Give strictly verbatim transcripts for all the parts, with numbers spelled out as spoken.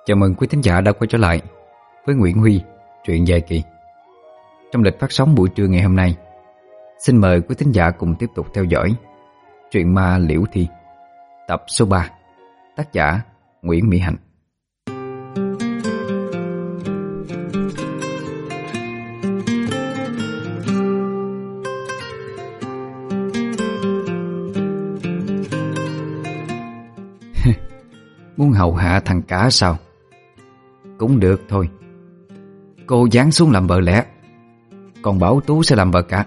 Chào mừng quý thính giả đã quay trở lại với Nguyễn Huy, truyện dài kỳ. Trong lịch phát sóng buổi trưa ngày hôm nay, xin mời quý thính giả cùng tiếp tục theo dõi truyện ma Liễu Thi, tập số ba, tác giả Nguyễn Mỹ Hạnh. Muốn hầu hạ thằng cả sao? Cũng được thôi. Cô giáng xuống làm vợ lẽ, còn bảo Tú sẽ làm vợ cả.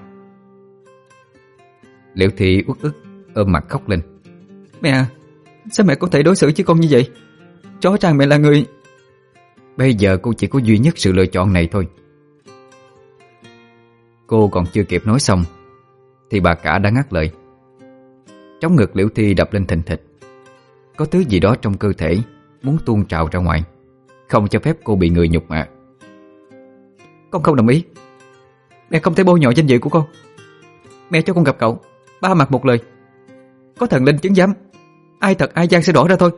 Liễu Thị uất ức ôm mặt khóc lên. Mẹ, sao mẹ có thể đối xử với con như vậy? Rõ ràng mẹ là người... Bây giờ cô chỉ có duy nhất sự lựa chọn này thôi. Cô còn chưa kịp nói xong thì bà cả đã ngắt lời. Trống ngực Liễu Thi đập lên thình thịch. Có thứ gì đó trong cơ thể muốn tuôn trào ra ngoài, không cho phép cô bị người nhục mạ. Con không đồng ý. Mẹ không thể bôi nhọ danh dự của con. Mẹ cho con gặp cậu, ba mặt một lời. Có thần linh chứng giám, ai thật ai gian sẽ rõ ra thôi.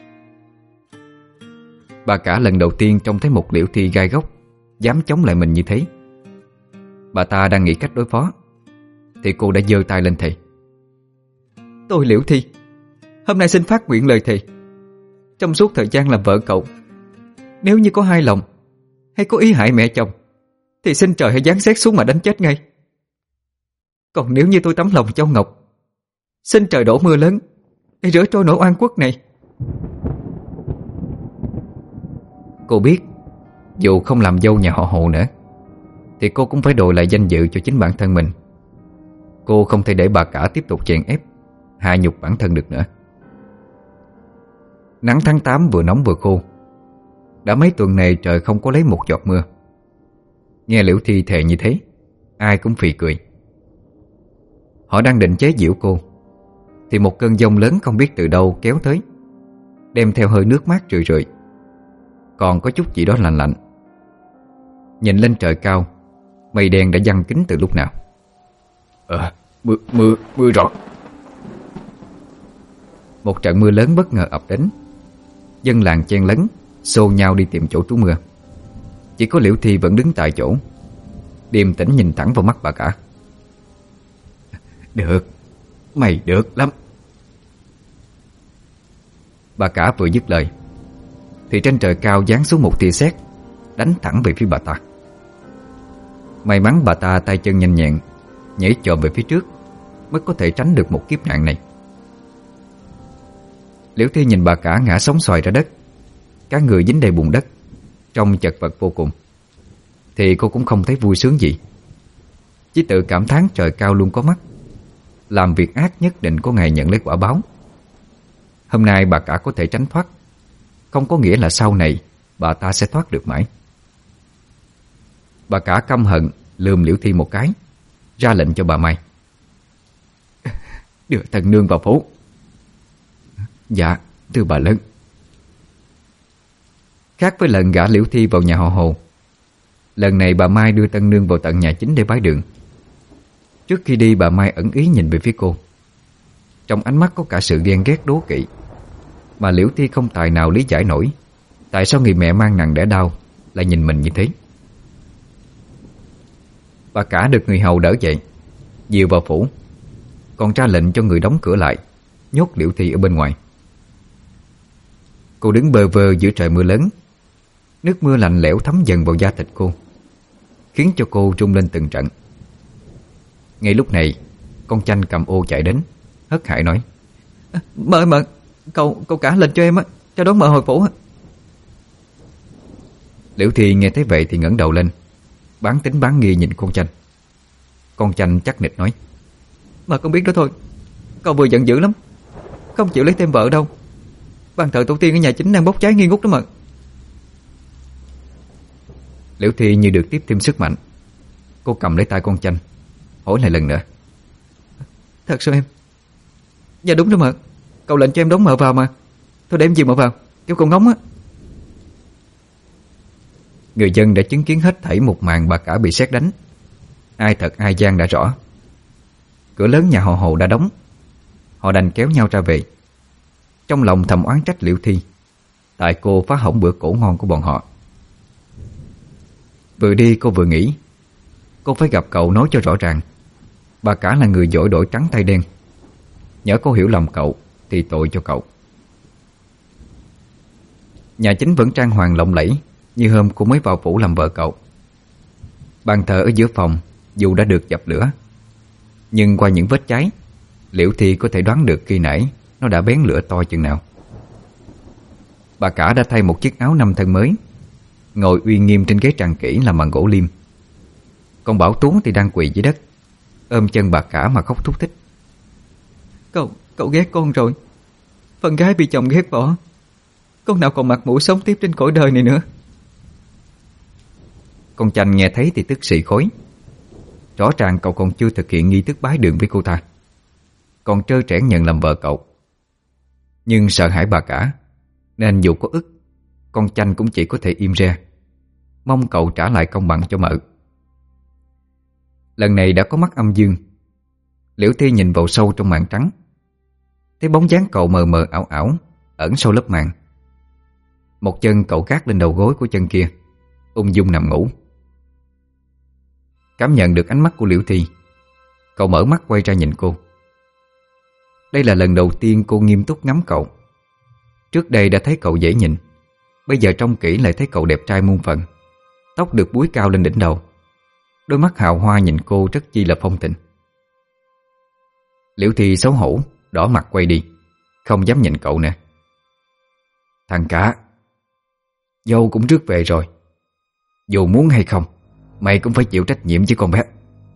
Bà cả lần đầu tiên trông thấy một Liễu Thi gai góc dám chống lại mình như thế. Bà ta đang nghĩ cách đối phó thì cô đã giơ tay lên thề. Tôi Liễu Thi hôm nay xin phát nguyện lời thề, trong suốt thời gian làm vợ cậu, nếu như có hai lòng hay có ý hại mẹ chồng thì xin trời hãy giáng xét xuống mà đánh chết ngay. Còn nếu như tôi tấm lòng Châu Ngọc, xin trời đổ mưa lớn để rửa trôi nỗi oan khuất này. Cô biết dù không làm dâu nhà họ Hồ nữa thì cô cũng phải đòi lại danh dự cho chính bản thân mình. Cô không thể để bà cả tiếp tục chèn ép, hạ nhục bản thân được nữa. Nắng tháng tám vừa nóng vừa khô. Đã mấy tuần này trời không có lấy một giọt mưa. Nghe Liễu Thi thề như thế, ai cũng phì cười. Họ đang định chế giễu cô thì một cơn giông lớn không biết từ đâu kéo tới, đem theo hơi nước mát rười rượi, còn có chút gì đó lạnh lạnh. Nhìn lên trời cao, mây đen đã giăng kín từ lúc nào. Ờ, mưa, mưa, mưa rồi. Một trận mưa lớn bất ngờ ập đến. Dân làng chen lấn, xô nhau đi tìm chỗ trú mưa. Chỉ có Liễu Thi vẫn đứng tại chỗ, điềm tĩnh nhìn thẳng vào mắt bà cả. Được, mày được lắm. Bà cả vừa dứt lời thì trên trời cao giáng xuống một tia sét, đánh thẳng về phía bà ta. May mắn bà ta tay chân nhanh nhẹn, nhảy chồm về phía trước mới có thể tránh được một kiếp nạn này. Liễu Thi nhìn bà cả ngã sóng xoài ra đất, cả người dính đầy bùn đất, trông chật vật vô cùng, thì cô cũng không thấy vui sướng gì. Chỉ tự cảm thán trời cao luôn có mắt, làm việc ác nhất định có ngày nhận lấy quả báo. Hôm nay bà cả có thể tránh thoát, không có nghĩa là sau này bà ta sẽ thoát được mãi. Bà cả căm hận lườm Liễu Thi một cái, ra lệnh cho bà Mai. Đưa thần nương vào phố. Dạ, thưa bà lớn. Khác với lần gả Liễu Thi vào nhà họ Hồ, lần này bà Mai đưa tân nương vào tận nhà chính để bái đường. Trước khi đi, bà Mai ẩn ý nhìn về phía cô. Trong ánh mắt có cả sự ghen ghét đố kỵ, mà Liễu Thi không tài nào lý giải nổi tại sao người mẹ mang nặng đẻ đau lại nhìn mình như thế. Bà cả được người hầu đỡ dậy, dìu vào phủ, còn ra lệnh cho người đóng cửa lại, nhốt Liễu Thi ở bên ngoài. Cô đứng bơ vơ giữa trời mưa lớn. Nước mưa lạnh lẽo thấm dần vào da thịt cô, khiến cho cô rung lên từng trận. Ngay lúc này, con Chanh cầm ô chạy đến, hớt hải nói: à, Mợ mợ, cậu, cậu cả lệnh cho em á, cho đón mợ hồi phủ á. Liễu Thi nghe thấy vậy thì ngẩng đầu lên, bán tính bán nghi nhìn con Chanh. Con Chanh chắc nịch nói: Mà con biết đó thôi, cậu vừa giận dữ lắm, không chịu lấy thêm vợ đâu. Bàn thờ tổ tiên ở nhà chính đang bốc cháy nghi ngút đó mà. Liễu Thi như được tiếp thêm sức mạnh. Cô cầm lấy tay con Chanh, hỏi lại lần nữa: Thật sao em? Dạ đúng đó mà, cậu lệnh cho em đón mợ vào mà. Thôi để em dìu mợ vào, kêu cậu ngóng á. Người dân đã chứng kiến hết thảy một màn bà cả bị sét đánh. Ai thật ai gian đã rõ. Cửa lớn nhà họ Hồ đã đóng. Họ đành kéo nhau ra về, trong lòng thầm oán trách Liễu Thi. tại cô phá hỏng bữa cổ ngon của bọn họ. Vừa đi cô vừa nghĩ cô phải gặp cậu nói cho rõ ràng. Bà cả là người giỏi đổi trắng thay đen. Nhỡ cô hiểu lầm cậu thì tội cho cậu. Nhà chính vẫn trang hoàng lộng lẫy như hôm cô mới vào phủ làm vợ cậu. Bàn thờ ở giữa phòng dù đã được dập lửa, nhưng qua những vết cháy, Liễu Thi có thể đoán được khi nãy nó đã bén lửa to chừng nào. Bà cả đã thay một chiếc áo năm thân mới, ngồi uy nghiêm trên ghế tràng kỹ làm bằng gỗ liêm. Còn Bảo Tú thì đang quỳ dưới đất, ôm chân bà cả mà khóc thút thít. Cậu, cậu ghét con rồi. Con gái bị chồng ghét bỏ, con nào còn mặt mũi sống tiếp trên cõi đời này nữa. Con Chanh nghe thấy thì tức xì khối. Rõ ràng cậu còn chưa thực hiện nghi thức bái đường với cô ta, còn trơ trẽn nhận làm vợ cậu. Nhưng sợ hãi bà cả, nên dù có ức, con Chanh cũng chỉ có thể im re, mong cậu trả lại công bằng cho mợ. Lần này đã có mắt âm dương. Liễu Thi nhìn vào sâu trong màn trắng, thấy bóng dáng cậu mờ mờ ảo ảo ẩn sau lớp màn. Một chân cậu gác lên đầu gối của chân kia, ung dung nằm ngủ. Cảm nhận được ánh mắt của Liễu Thi, cậu mở mắt quay ra nhìn cô. Đây là lần đầu tiên cô nghiêm túc ngắm cậu. Trước đây đã thấy cậu dễ nhìn, bây giờ trông kỹ lại thấy cậu đẹp trai muôn phần. Tóc được búi cao lên đỉnh đầu, đôi mắt hào hoa nhìn cô rất chi là phong tình. Liễu Thi xấu hổ, đỏ mặt quay đi, không dám nhìn cậu nữa. Thằng cả, dâu cũng rước về rồi, dù muốn hay không, mày cũng phải chịu trách nhiệm chứ con bé.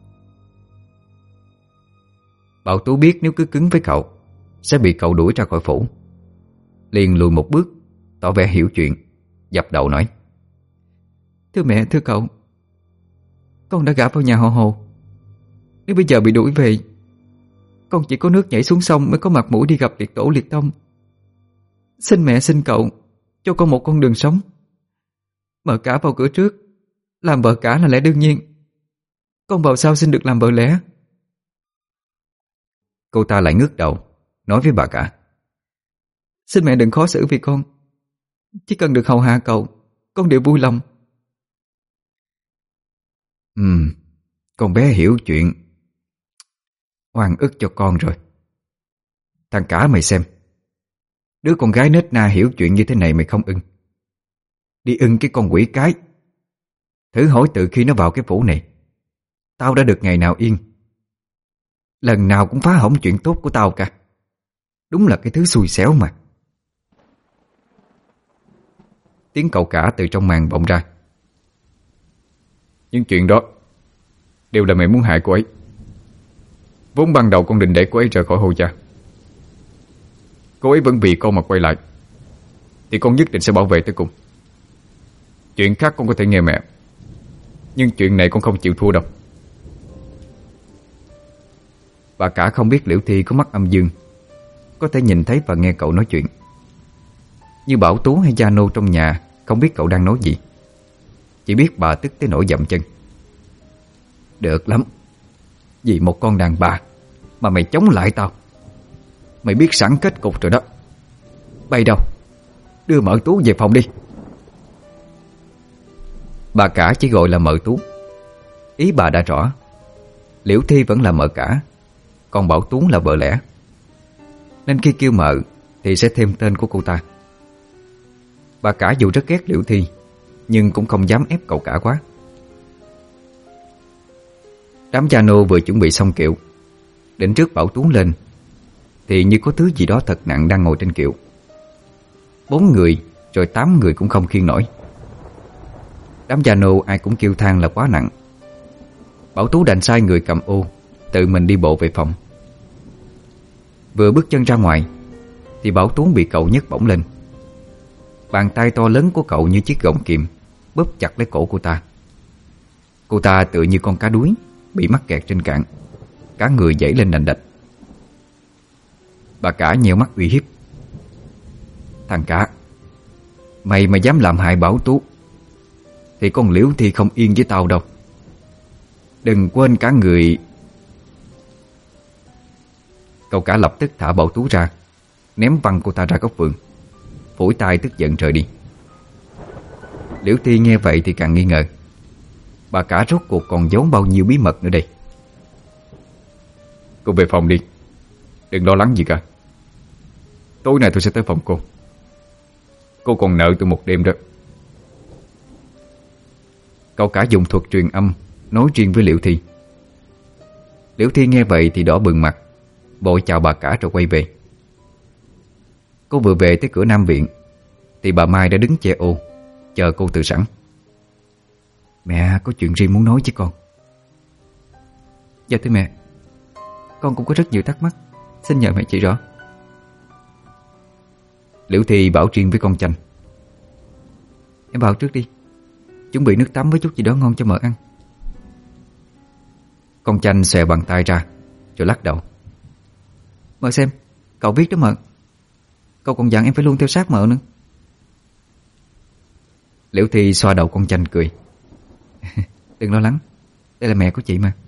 Bảo Tú biết nếu cứ cứng với cậu sẽ bị cậu đuổi ra khỏi phủ, liền lùi một bước, tỏ vẻ hiểu chuyện, dập đầu nói: Thưa mẹ, thưa cậu, con đã gả vào nhà họ Hồ. Nếu bây giờ bị đuổi về, con chỉ có nước nhảy xuống sông mới có mặt mũi đi gặp liệt tổ liệt tông. Xin mẹ xin cậu cho con một con đường sống. Mở cả vào cửa trước, làm vợ cả là lẽ đương nhiên. Con vào sau xin được làm vợ lẽ. Cô ta lại ngước đầu, nói với bà cả: Xin mẹ đừng khó xử vì con. Chỉ cần được hầu hạ cậu, con đều vui lòng. Ừm, con bé hiểu chuyện. Oan ức cho con rồi. Thằng cả mày xem, đứa con gái nết na hiểu chuyện như thế này mày không ưng. Đi ưng cái con quỷ cái. Thử hỏi từ khi nó vào cái phủ này, tao đã được ngày nào yên. Lần nào cũng phá hỏng chuyện tốt của tao cả. Đúng là cái thứ xui xẻo mà. Tiếng cậu cả từ trong màn vọng ra: Những chuyện đó đều là mày muốn hại cô ấy. Vốn ban đầu con định để cô ấy rời khỏi Hồ gia. Cô ấy vẫn vì con mà quay lại, thì con nhất định sẽ bảo vệ tới cùng. Chuyện khác con có thể nghe mẹ, nhưng chuyện này con không chịu thua đâu. Bà cả không biết Liễu Thi có mắt âm dương, có thể nhìn thấy và nghe cậu nói chuyện. Như Bảo Tú hay Gia Nô trong nhà không biết cậu đang nói gì, chỉ biết bà tức tới nỗi dậm chân. Được lắm, vì một con đàn bà mà mày chống lại tao. Mày biết sẵn kết cục rồi đó. Bay đâu, đưa Mợ Tú về phòng đi. Bà cả chỉ gọi là Mợ Tú. Ý bà đã rõ, Liễu Thi vẫn là mợ cả, còn Bảo Tú là vợ lẽ, nên khi kêu mợ thì sẽ thêm tên của cô ta. Bà cả dù rất ghét Liễu Thi, nhưng cũng không dám ép cậu cả quá. Đám gia nô vừa chuẩn bị xong kiệu, định rước Bảo Tú lên, thì như có thứ gì đó thật nặng đang ngồi trên kiệu. Bốn người rồi tám người cũng không khiêng nổi. Đám gia nô ai cũng kêu than là quá nặng. Bảo Tú đành sai người cầm ô, tự mình đi bộ về phòng. Vừa bước chân ra ngoài thì Bảo Tú bị cậu nhấc bổng lên. Bàn tay to lớn của cậu như chiếc gọng kìm bóp chặt lấy cổ cô ta. Cô ta tựa như con cá đuối bị mắc kẹt trên cạn, cả người dãy lên đành đạch. Bà cả nheo mắt uy hiếp: Thằng cả, mày mà dám làm hại Bảo Tú thì con Liễu Thi không yên với tao đâu. Đừng quên cả người. Cậu cả lập tức thả Bảo Tú ra, ném văng cô ta ra góc vườn, phủi tay tức giận rời đi. Liễu Thi nghe vậy thì càng nghi ngờ, bà cả rốt cuộc còn giấu bao nhiêu bí mật nữa đây. Cô về phòng đi, đừng lo lắng gì cả. Tối nay tôi sẽ tới phòng cô. Cô còn nợ tôi một đêm đó. Cậu cả dùng thuật truyền âm nói riêng với Liễu Thi. Liễu Thi nghe vậy thì đỏ bừng mặt, vội chào bà cả rồi quay về. Cô vừa về tới cửa Nam Viện thì bà Mai đã đứng che ô chờ cô từ sẵn. Mẹ có chuyện riêng muốn nói với con. Dạ thưa mẹ, con cũng có rất nhiều thắc mắc, xin nhờ mẹ chỉ rõ. Liễu Thi bảo riêng với con Chanh. Em vào trước đi, chuẩn bị nước tắm với chút gì đó ngon cho mợ ăn. Con Chanh xòe bàn tay ra rồi lắc đầu. Mợ xem, cậu viết đó mợ. Cậu còn dặn em phải luôn theo sát mợ nữa. Liễu Thi xoa đầu con Chanh cười. Đừng lo lắng, đây là mẹ của chị mà.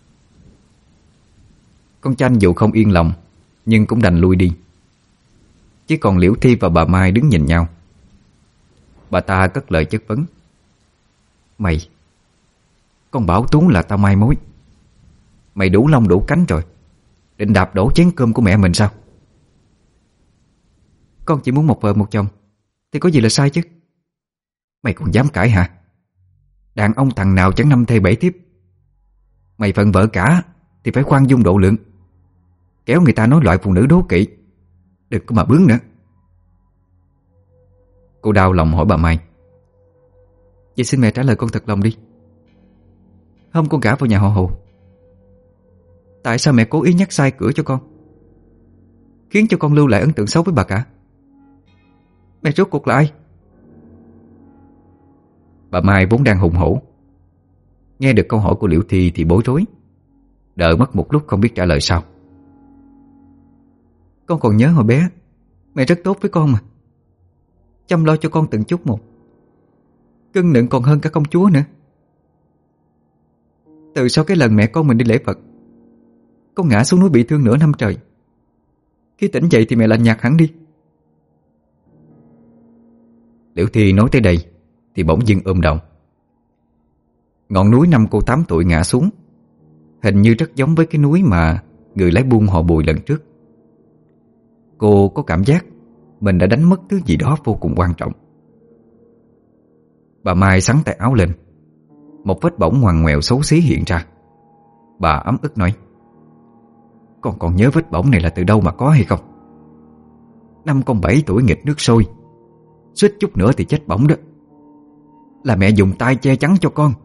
Con Chanh dù không yên lòng nhưng cũng đành lui đi. Chỉ còn Liễu Thi và bà Mai đứng nhìn nhau. Bà ta cất lời chất vấn. Mày, con bảo Tú là tao mai mối. Mày đủ lông đủ cánh rồi, định đạp đổ chén cơm của mẹ mình sao? Con chỉ muốn một vợ một chồng thì có gì là sai chứ? Mày còn dám cãi hả? Đàn ông thằng nào chẳng năm thê bảy thiếp. Mày phận vợ cả thì phải khoan dung độ lượng, kéo người ta nói loại phụ nữ đố kỵ. Đừng có mà bướng nữa. Cô đau lòng hỏi bà Mai. Vậy xin mẹ trả lời con thật lòng đi. Hôm con gả vào nhà họ Hồ, tại sao mẹ cố ý nhắc sai cửa cho con, khiến cho con lưu lại ấn tượng xấu với bà cả? Mẹ rốt cuộc là ai? Bà Mai vốn đang hùng hổ, nghe được câu hỏi của Liễu Thi thì bối rối, đợi mất một lúc không biết trả lời sao. Con còn nhớ hồi bé mẹ rất tốt với con mà, chăm lo cho con từng chút một, cưng nựng còn hơn cả công chúa nữa. Từ sau cái lần mẹ con mình đi lễ Phật, con ngã xuống núi bị thương nửa năm trời. Khi tỉnh dậy thì mẹ lạnh nhạt hẳn đi. Liễu Thi nói tới đây thì bỗng dưng ôm đầu. Ngọn núi năm cô tám tuổi ngã xuống hình như rất giống với cái núi mà người lái buôn họ Bùi lần trước. Cô có cảm giác mình đã đánh mất thứ gì đó vô cùng quan trọng. Bà Mai xắn tay áo lên, một vết bỏng ngoằn ngoèo xấu xí hiện ra. Bà ấm ức nói. Con còn nhớ vết bỏng này là từ đâu mà có hay không? Năm con bảy tuổi nghịch nước sôi, suýt chút nữa thì chết bỏng đó. Là mẹ dùng tay che chắn cho con.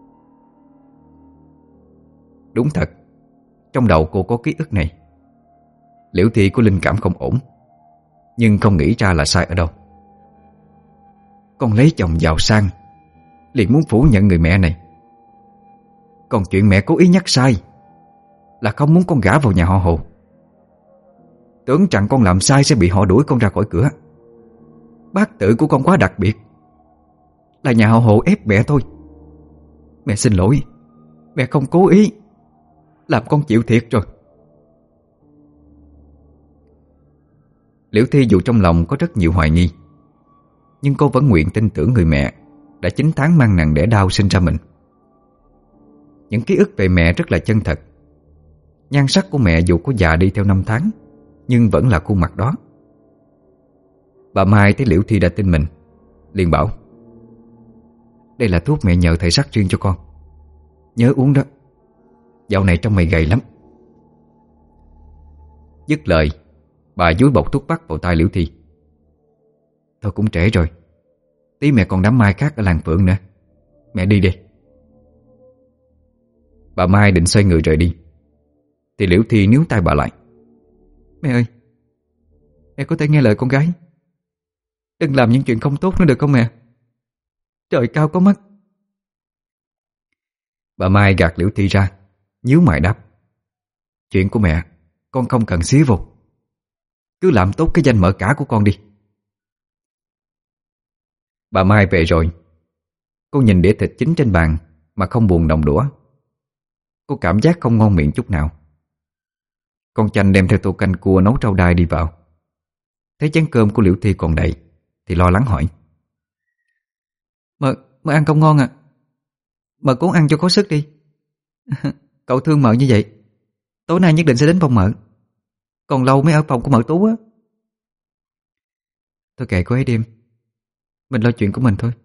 Đúng thật, trong đầu cô có ký ức này. Liễu Thi có linh cảm không ổn, nhưng không nghĩ ra là sai ở đâu. Con lấy chồng giàu sang, liền muốn phủ nhận người mẹ này. Còn chuyện mẹ cố ý nhắc sai là không muốn con gả vào nhà họ Hồ. Tưởng rằng con làm sai sẽ bị họ đuổi con ra khỏi cửa. Bát tự của con quá đặc biệt, là nhà họ Hồ ép mẹ thôi. Mẹ xin lỗi, mẹ không cố ý, làm con chịu thiệt rồi. Liễu Thi dù trong lòng có rất nhiều hoài nghi, nhưng cô vẫn nguyện tin tưởng người mẹ đã chín tháng mang nặng đẻ đau sinh ra mình. Những ký ức về mẹ rất là chân thật. Nhan sắc của mẹ dù có già đi theo năm tháng, nhưng vẫn là khuôn mặt đó. Bà Mai thấy Liễu Thi đã tin mình, liền bảo. Đây là thuốc mẹ nhờ thầy sắc riêng cho con, nhớ uống đó. Dạo này trong mày gầy lắm. Dứt lời, bà dúi bọc thuốc bắc vào tay Liễu Thi. Thôi cũng trễ rồi, tí mẹ còn đám mai khác ở làng Phượng nữa. Mẹ đi đi. Bà Mai định xoay người rời đi thì Liễu Thi níu tay bà lại. Mẹ ơi, mẹ có thể nghe lời con gái, đừng làm những chuyện không tốt nữa được không mẹ? Trời cao có mắt. Bà Mai gạt Liễu Thi ra, nhíu mày đáp. Chuyện của mẹ con không cần xía vô, cứ làm tốt cái danh mợ cả của con đi. Bà Mai về rồi. Cô nhìn đĩa thịt chín trên bàn mà không buồn động đũa. Cô cảm giác không ngon miệng chút nào. Con Chanh đem theo tô canh cua nấu rau đay đi vào, thấy chén cơm của Liễu Thi còn đầy thì lo lắng hỏi: Mợ, mợ ăn không ngon à? Mợ cố ăn cho có sức đi. Cậu thương mợ như vậy, tối nay nhất định sẽ đến phòng mợ. Còn lâu mới ở phòng của mợ Tú á. Tôi kệ cô ấy đêm, mình lo chuyện của mình thôi.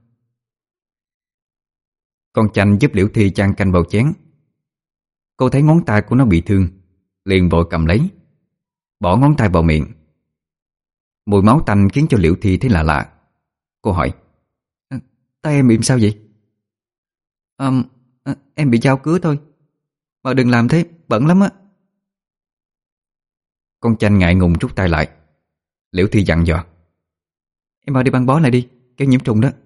Con Chanh giúp Liễu Thi chan canh vào chén. Cô thấy ngón tay của nó bị thương, liền vội cầm lấy, bỏ ngón tay vào miệng. Mùi máu tanh khiến cho Liễu Thi thấy lạ lạ. Cô hỏi: à, Tay em bị sao vậy? À, à, em bị dao cứa thôi. Mợ đừng làm thế, bẩn lắm á. Con Chanh ngại ngùng rút tay lại. Liễu Thi dặn dò: Em mau đi băng bó lại đi, kéo nhiễm trùng đó.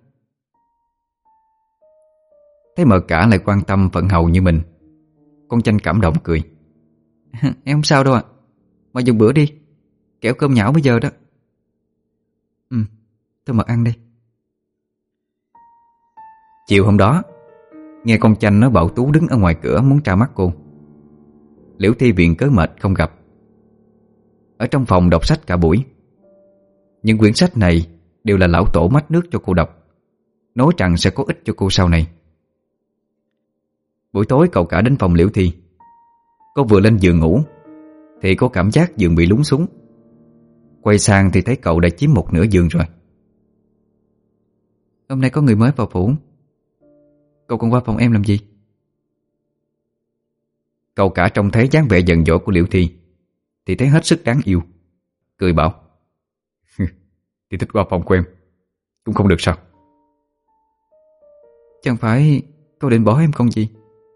Thấy mợ cả lại quan tâm phận hầu như mình, con Chanh cảm động cười. Em không sao đâu ạ. Mà dùng bữa đi, kẻo cơm nhão bây giờ đó. Ừ, tôi mà ăn đi. Chiều hôm đó, nghe con Chanh nói Bảo Tú đứng ở ngoài cửa muốn tra mắt cô. Liễu Thi viện cớ mệt không gặp, ở trong phòng đọc sách cả buổi. Những quyển sách này đều là lão tổ mách nước cho cô đọc, nói rằng sẽ có ích cho cô sau này. Buổi tối cậu cả đến phòng Liễu Thi. Cô vừa lên giường ngủ thì có cảm giác giường bị lún xuống. Quay sang thì thấy cậu đã chiếm một nửa giường rồi. Hôm nay có người mới vào phủ, cậu còn qua phòng em làm gì? Cậu cả trông thấy dáng vẻ giận dỗi của Liễu Thi thì thấy hết sức đáng yêu, cười bảo: Thì thích qua phòng của em cũng không được sao? Chẳng phải cậu định bỏ em không gì?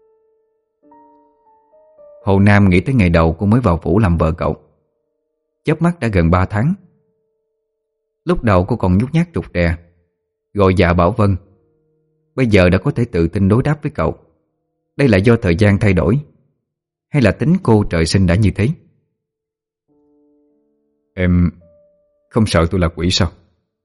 Hồ Nam nghĩ tới ngày đầu cô mới vào phủ làm vợ cậu. Chớp mắt đã gần ba tháng. Lúc đầu cô còn nhút nhát trục trè, gọi dạ bảo vâng. Bây giờ đã có thể tự tin đối đáp với cậu. Đây là do thời gian thay đổi, hay là tính cô trời sinh đã như thế? Em không sợ tôi là quỷ sao?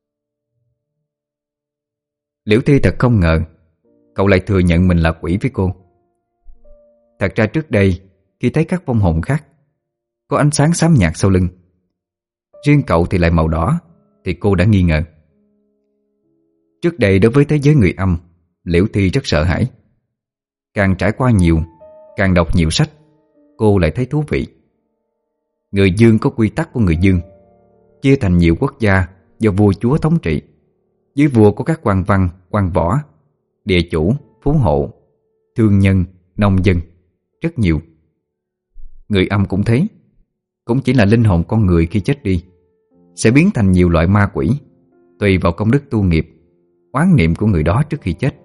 Liễu Thi thật không ngờ cậu lại thừa nhận mình là quỷ với cô. Thật ra trước đây, khi thấy các vong hồn khác có ánh sáng xám nhạt sau lưng, riêng cậu thì lại màu đỏ, thì cô đã nghi ngờ. Trước đây đối với thế giới người âm, Liễu Thi rất sợ hãi. Càng trải qua nhiều, càng đọc nhiều sách, cô lại thấy thú vị. Người dương có quy tắc của người dương, chia thành nhiều quốc gia do vua chúa thống trị. Dưới vua có các quan văn, quan võ, địa chủ, phú hộ, thương nhân, nông dân, rất nhiều. Người âm cũng thế, cũng chỉ là linh hồn con người khi chết đi sẽ biến thành nhiều loại ma quỷ, tùy vào công đức tu nghiệp, oán niệm của người đó trước khi chết.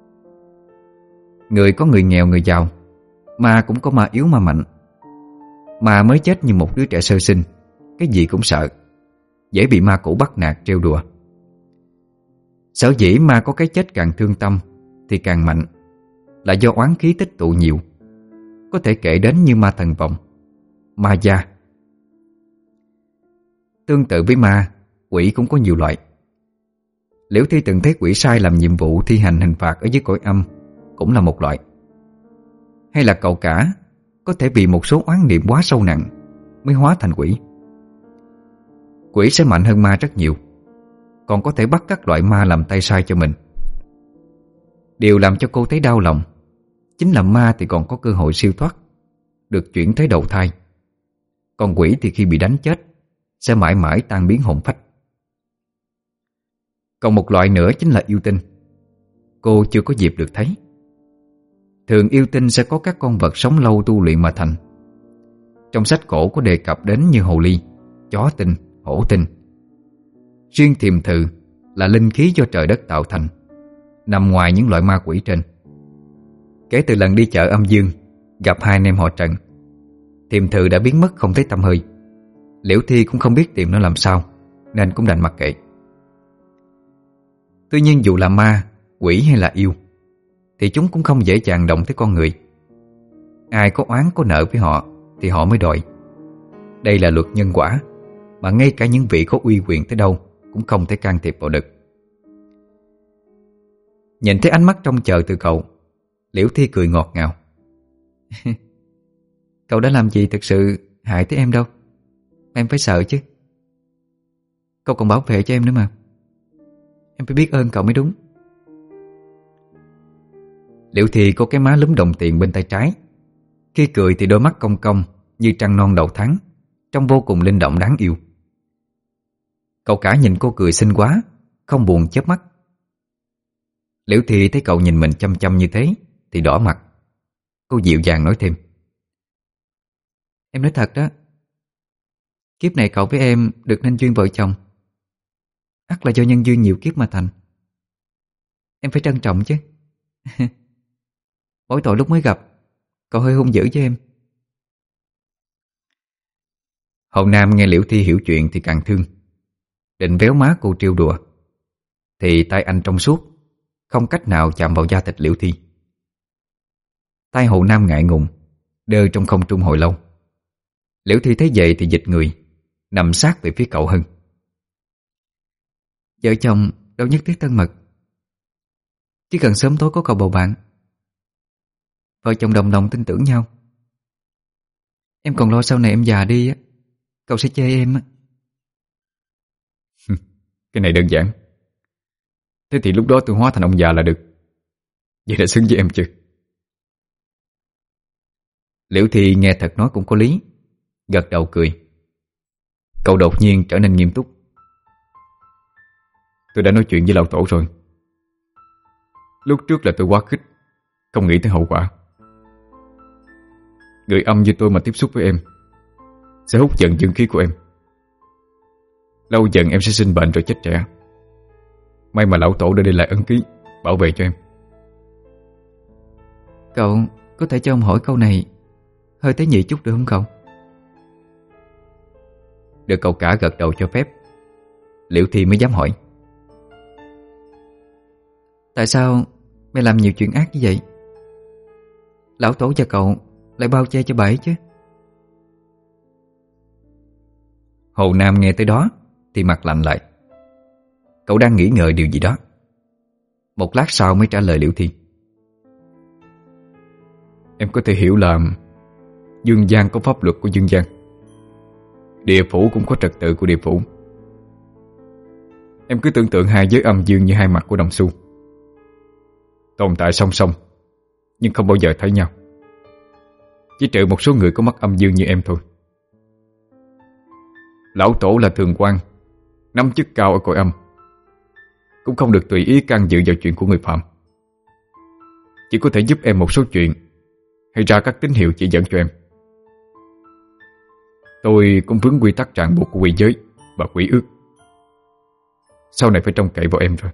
Người có người nghèo người giàu, ma cũng có ma yếu ma mạnh. Ma mới chết như một đứa trẻ sơ sinh, cái gì cũng sợ, dễ bị ma cũ bắt nạt trêu đùa. Sở dĩ ma có cái chết càng thương tâm thì càng mạnh là do oán khí tích tụ nhiều. Có thể kể đến như ma thần vọng, ma gia. Tương tự với ma, quỷ cũng có nhiều loại. Liễu Thi từng thấy quỷ sai làm nhiệm vụ thi hành hình phạt ở dưới cõi âm cũng là một loại. Hay là cậu cả có thể vì một số oán niệm quá sâu nặng mới hóa thành quỷ. Quỷ sẽ mạnh hơn ma rất nhiều, còn có thể bắt các loại ma làm tay sai cho mình. Điều làm cho cô thấy đau lòng chính là ma thì còn có cơ hội siêu thoát, được chuyển tới đầu thai. Còn quỷ thì khi bị đánh chết sẽ mãi mãi tan biến hồn phách. Còn một loại nữa chính là yêu tinh. Cô chưa có dịp được thấy. Thường yêu tinh sẽ có các con vật sống lâu tu luyện mà thành. Trong sách cổ có đề cập đến như hồ ly, chó tinh, hổ tinh. Riêng thiềm thự là linh khí do trời đất tạo thành, nằm ngoài những loại ma quỷ trên. Kể từ lần đi chợ âm dương gặp hai anh em họ Trần, thiềm thự đã biến mất không thấy tăm hơi. Liễu Thi cũng không biết tìm nó làm sao, nên cũng đành mặc kệ. Tuy nhiên dù là ma, quỷ hay là yêu thì chúng cũng không dễ dàng động tới con người. Ai có oán có nợ với họ thì họ mới đòi. Đây là luật nhân quả mà ngay cả những vị có uy quyền tới đâu cũng không thể can thiệp vào được. Nhìn thấy ánh mắt trông chờ từ cậu, Liễu Thi cười ngọt ngào. Cậu đã làm gì thực sự hại tới em đâu, em phải sợ chứ. Cậu còn bảo vệ cho em nữa mà. Em phải biết ơn cậu mới đúng. Liễu Thi có cái má lúm đồng tiền bên tay trái. Khi cười thì đôi mắt cong cong như trăng non đầu tháng, trông vô cùng linh động đáng yêu. Cậu cả nhìn cô cười xinh quá, không buồn chớp mắt. Liễu Thi thấy cậu nhìn mình chăm chăm như thế thì đỏ mặt. Cô dịu dàng nói thêm: Em nói thật đó, kiếp này cậu với em được nên duyên vợ chồng, ắt là do nhân duyên nhiều kiếp mà thành. Em phải trân trọng chứ. Mỗi tội lúc mới gặp cậu hơi hung dữ với em. Hậu Nam nghe Liễu Thi hiểu chuyện thì càng thương, định véo má cô trêu đùa, thì tay anh trong suốt, không cách nào chạm vào da thịt Liễu Thi. Tay Hậu Nam ngại ngùng, đơ trong không trung hồi lâu. Liễu Thi thấy vậy thì dịch người, nằm sát về phía cậu hơn. Vợ chồng đâu nhất thiết thân mật, chỉ cần sớm tối có cậu bầu bạn. Vợ chồng đồng lòng tin tưởng nhau. Em còn lo sau này em già đi á, cậu sẽ chê em á. Cái này đơn giản. Thế thì lúc đó tôi hóa thành ông già là được. Vậy đã xứng với em chưa? Liễu Thi nghe thật nói cũng có lý, gật đầu cười. Cậu đột nhiên trở nên nghiêm túc. Tôi đã nói chuyện với lão tổ rồi. Lúc trước là tôi quá khích, không nghĩ tới hậu quả. Người âm như tôi mà tiếp xúc với em sẽ hút dần dương khí của em. Lâu dần em sẽ sinh bệnh rồi chết trẻ. May mà lão tổ đã để lại ấn ký bảo vệ cho em. Cậu có thể cho ông hỏi câu này hơi tế nhị chút được không cậu? Được cậu cả gật đầu cho phép, Liễu Thi mới dám hỏi. Tại sao mày làm nhiều chuyện ác như vậy? Lão tổ và cậu lại bao che cho bà ấy chứ. Hồ Nam nghe tới đó thì mặt lạnh lại. Cậu đang nghĩ ngợi điều gì đó. Một lát sau mới trả lời Liễu Thi. Em có thể hiểu là dương gian có pháp luật của dương gian, địa phủ cũng có trật tự của địa phủ. Em cứ tưởng tượng hai giới âm dương như hai mặt của đồng xu, tồn tại song song nhưng không bao giờ thấy nhau. Chỉ trừ một số người có mắt âm dương như em thôi. Lão tổ là thường quan, nắm chức cao ở cõi âm, cũng không được tùy ý can dự vào chuyện của người phạm. Chỉ có thể giúp em một số chuyện, hay ra các tín hiệu chỉ dẫn cho em. Tôi cũng vướng quy tắc ràng buộc của quỷ giới và quỷ ước. Sau này phải trông cậy vào em rồi.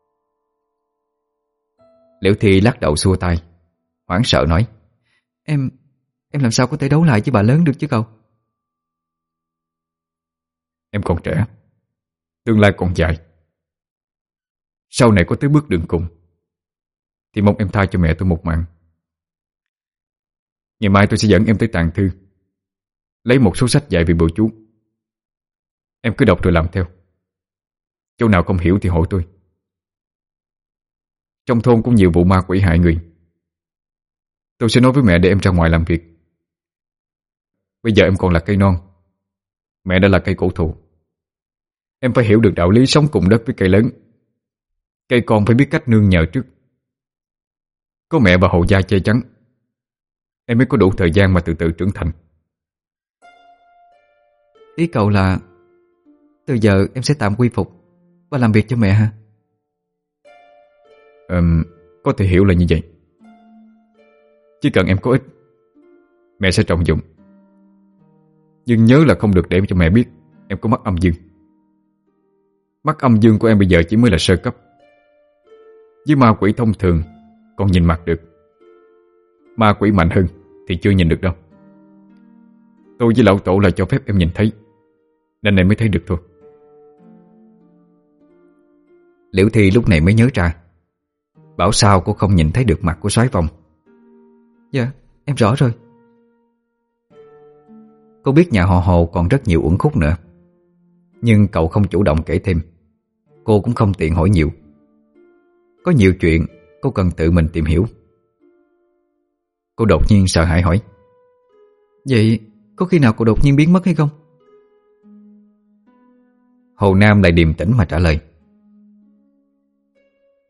Liễu Thi lắc đầu xua tay, hoảng sợ nói: Em, em làm sao có thể đấu lại với bà lớn được chứ cậu? Em còn trẻ, tương lai còn dài. Sau này có tới bước đường cùng thì mong em tha cho mẹ tôi một mạng. Ngày mai tôi sẽ dẫn em tới tàng thư, lấy một số sách dạy về bùa chú. Em cứ đọc rồi làm theo. Chỗ nào không hiểu thì hỏi tôi. Trong thôn cũng nhiều vụ ma quỷ hại người. Tôi sẽ nói với mẹ để em ra ngoài làm việc. Bây giờ em còn là cây non, mẹ đã là cây cổ thụ. Em phải hiểu được đạo lý sống cùng đất với cây lớn. Cây con phải biết cách nương nhờ trước. Có mẹ và hậu gia che chắn, em mới có đủ thời gian mà từ từ trưởng thành. Ý cậu là từ giờ em sẽ tạm quy phục và làm việc cho mẹ hả? um, Có thể hiểu là như vậy. Chỉ cần em có ích, mẹ sẽ trọng dụng. Nhưng nhớ là không được để cho mẹ biết em có mắt âm dương. Mắt âm dương của em bây giờ chỉ mới là sơ cấp. Với ma quỷ thông thường còn nhìn mặt được. Ma quỷ mạnh hơn thì chưa nhìn được đâu. Tôi với lão tổ là cho phép em nhìn thấy, nên em mới thấy được thôi. Liễu Thi lúc này mới nhớ ra, bảo sao cô không nhìn thấy được mặt của soái vong. Dạ, em rõ rồi. Cô biết nhà họ Hồ còn rất nhiều uẩn khúc nữa, nhưng cậu không chủ động kể thêm. Cô cũng không tiện hỏi nhiều. Có nhiều chuyện cô cần tự mình tìm hiểu. Cô đột nhiên sợ hãi hỏi: Vậy có khi nào cô đột nhiên biến mất hay không? Hồ Nam lại điềm tĩnh mà trả lời: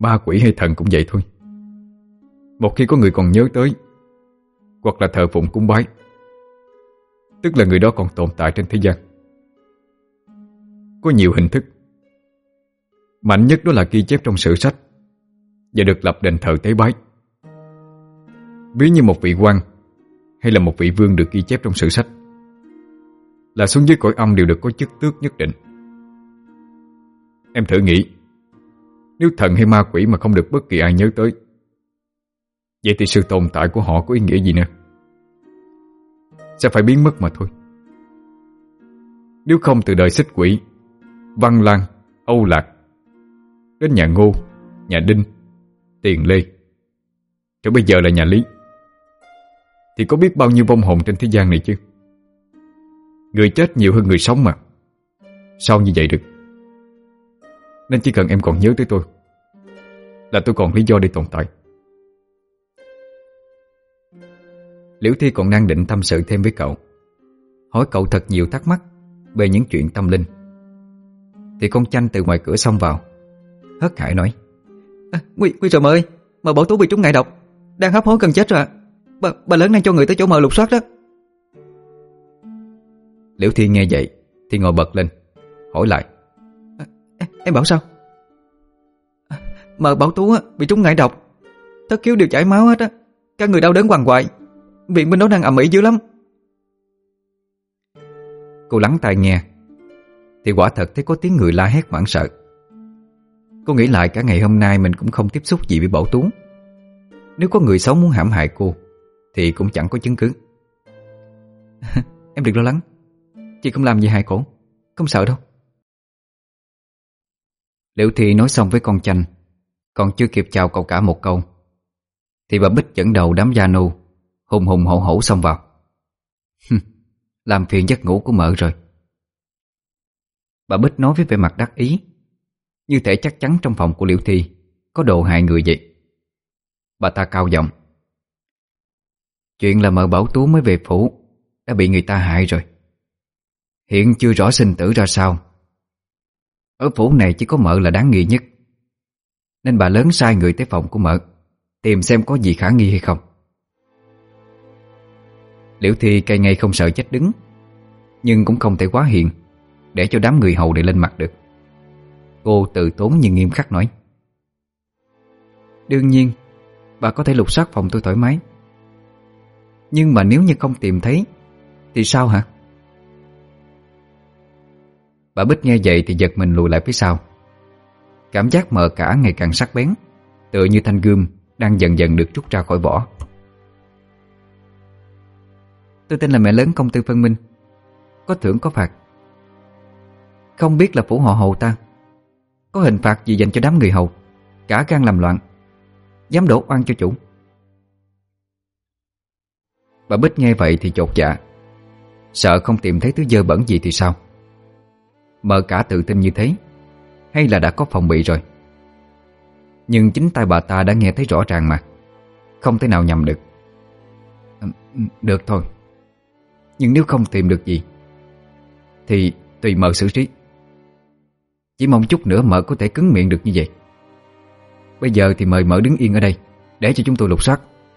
Ma quỷ hay thần cũng vậy thôi. Một khi có người còn nhớ tới hoặc là thờ phụng cúng bái, tức là người đó còn tồn tại trên thế gian. Có nhiều hình thức. Mạnh nhất đó là ghi chép trong sử sách và được lập đền thờ tế bái. Ví như một vị quan hay là một vị vương được ghi chép trong sử sách, là xuống dưới cõi âm đều được có chức tước nhất định. Em thử nghĩ, nếu thần hay ma quỷ mà không được bất kỳ ai nhớ tới, vậy thì sự tồn tại của họ có ý nghĩa gì nữa? Sẽ phải biến mất mà thôi. Nếu không từ đời Xích Quỷ, Văn Lang, Âu Lạc đến nhà Ngô, nhà Đinh, Tiền Lê, rồi bây giờ là nhà Lý, thì có biết bao nhiêu vong hồn trên thế gian này chứ. Người chết nhiều hơn người sống mà. Sao như vậy được? Nên chỉ cần em còn nhớ tới tôi, là tôi còn lý do để tồn tại. Liễu Thi còn đang định tâm sự thêm với cậu, hỏi cậu thật nhiều thắc mắc về những chuyện tâm linh, thì con Chanh từ ngoài cửa xông vào, hớt hải nói: à, Quy, Quy Trầm ơi, mợ Bảo Tú bị trúng ngại độc, đang hấp hối gần chết rồi. Bà, bà lớn đang cho người tới chỗ mợ lục soát đó. Liễu Thi nghe vậy thì ngồi bật lên, hỏi lại: à, Em bảo sao? À, mợ Bảo Tú bị trúng ngại độc, thất khiếu đều chảy máu hết á, cả người đau đớn quằn quại, viện bên đó đang ầm ĩ dữ lắm. Cô lắng tai nghe thì quả thật thấy có tiếng người la hét hoảng sợ. Cô nghĩ lại cả ngày hôm nay mình cũng không tiếp xúc gì với Bảo Tú. Nếu có người xấu muốn hãm hại cô thì cũng chẳng có chứng cứ. Em đừng lo lắng, chị không làm gì hại cổ, không sợ đâu. Liễu Thi nói xong với con Chanh, còn chưa kịp chào cậu cả một câu thì bà Bích dẫn đầu đám gia nô hùng hùng hổ hổ xông vào. Làm phiền giấc ngủ của mợ rồi. Bà Bích nói với vẻ mặt đắc ý, như thể chắc chắn trong phòng của Liễu Thi có đồ hại người vậy. Bà ta cao giọng: Chuyện là mợ Bảo Tú mới về phủ đã bị người ta hại rồi. Hiện chưa rõ sinh tử ra sao. Ở phủ này chỉ có mợ là đáng nghi nhất, nên bà lớn sai người tới phòng của mợ tìm xem có gì khả nghi hay không. Liễu Thi cay ngay không sợ chết đứng, nhưng cũng không thể quá hiền để cho đám người hầu này lên mặt được. Cô từ tốn nhưng nghiêm khắc nói: Đương nhiên bà có thể lục soát phòng tôi thoải mái, nhưng mà nếu như không tìm thấy thì sao hả? Bà Bích nghe vậy thì giật mình lùi lại phía sau. Cảm giác mờ cả ngày càng sắc bén, tựa như thanh gươm đang dần dần được rút ra khỏi vỏ. Tôi tên là mẹ lớn công tư phân minh, có thưởng có phạt. Không biết là phủ họ hầu ta có hình phạt gì dành cho đám người hầu cả gan làm loạn, dám đổ oan cho chủ. Bà Bích nghe vậy thì chột dạ, sợ không tìm thấy thứ dơ bẩn gì thì sao. Mợ cả tự tin như thế, hay là đã có phòng bị rồi? Nhưng chính tay bà ta đã nghe thấy rõ ràng mà, không thể nào nhầm được. Được thôi, nhưng nếu không tìm được gì thì tùy mợ xử trí. Chỉ mong chút nữa mợ có thể cứng miệng được như vậy. Bây giờ thì mời mợ đứng yên ở đây để cho chúng tôi lục soát.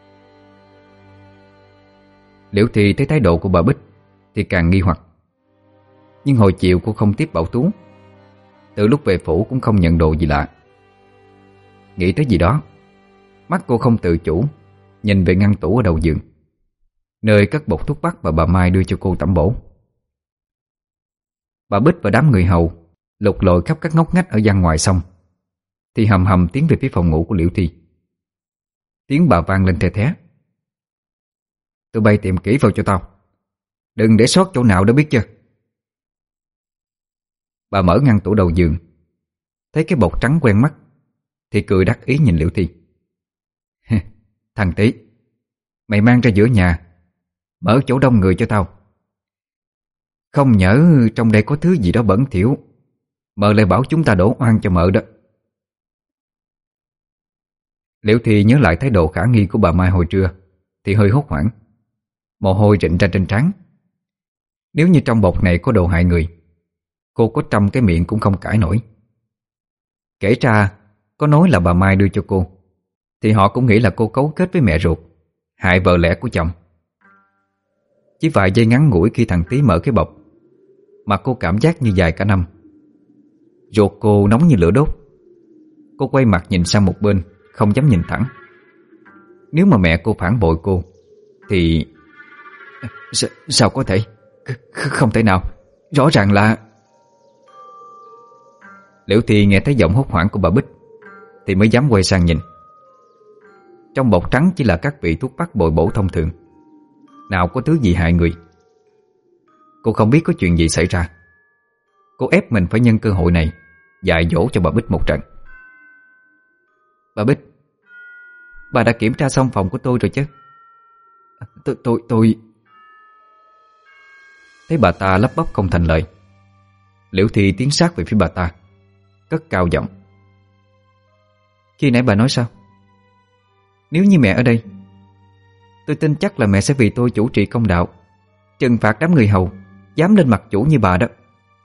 Liễu Thi thấy thái độ của bà Bích thì càng nghi hoặc. Nhưng hồi chiều cô không tiếp Bảo Tú, từ lúc về phủ cũng không nhận đồ gì lạ. Nghĩ tới gì đó, mắt cô không tự chủ nhìn về ngăn tủ ở đầu giường, nơi cất bột thuốc bắc và bà Mai đưa cho cô tẩm bổ. Bà Bích và đám người hầu lục lội khắp các ngóc ngách ở gian ngoài xong thì hầm hầm tiến về phía phòng ngủ của Liễu Thi. Tiếng bà vang lên the thé: Tụi bay tìm kỹ vào cho tao, đừng để sót chỗ nào đó biết chưa. Bà mở ngăn tủ đầu giường, thấy cái bột trắng quen mắt thì cười đắc ý nhìn Liễu Thi. Thằng tí, mày mang ra giữa nhà, mở chỗ đông người cho tao. Không nhỡ trong đây có thứ gì đó bẩn thỉu, mợ lại bảo chúng ta đổ oan cho mợ đó. Liễu Thi nhớ lại thái độ khả nghi của bà Mai hồi trưa thì hơi hốt hoảng, mồ hôi rịn ra trên trán. Nếu như trong bột này có đồ hại người, cô có trăm cái miệng cũng không cãi nổi. Kể ra có nói là bà Mai đưa cho cô, thì họ cũng nghĩ là cô cấu kết với mẹ ruột, hại vợ lẽ của chồng. Chỉ vài giây ngắn ngủi khi thằng Tí mở cái bọc mà cô cảm giác như dài cả năm. Ruột cô nóng như lửa đốt. Cô quay mặt nhìn sang một bên, không dám nhìn thẳng. Nếu mà mẹ cô phản bội cô thì... S sao có thể? Không thể nào. Rõ ràng là... Liễu Thi nghe thấy giọng hốt hoảng của bà Bích thì mới dám quay sang nhìn. Trong bọc trắng chỉ là các vị thuốc bắc bồi bổ thông thường, nào có thứ gì hại người. Cô không biết có chuyện gì xảy ra. Cô ép mình phải nhân cơ hội này dạy dỗ cho bà Bích một trận. Bà Bích, bà đã kiểm tra xong phòng của tôi rồi chứ? Tôi, tôi, tôi... Thấy bà ta lắp bắp không thành lời, Liễu Thi tiến sát về phía bà ta, cất cao giọng. Khi nãy bà nói sao? Nếu như mẹ ở đây, tôi tin chắc là mẹ sẽ vì tôi chủ trì công đạo, trừng phạt đám người hầu dám lên mặt chủ như bà đó.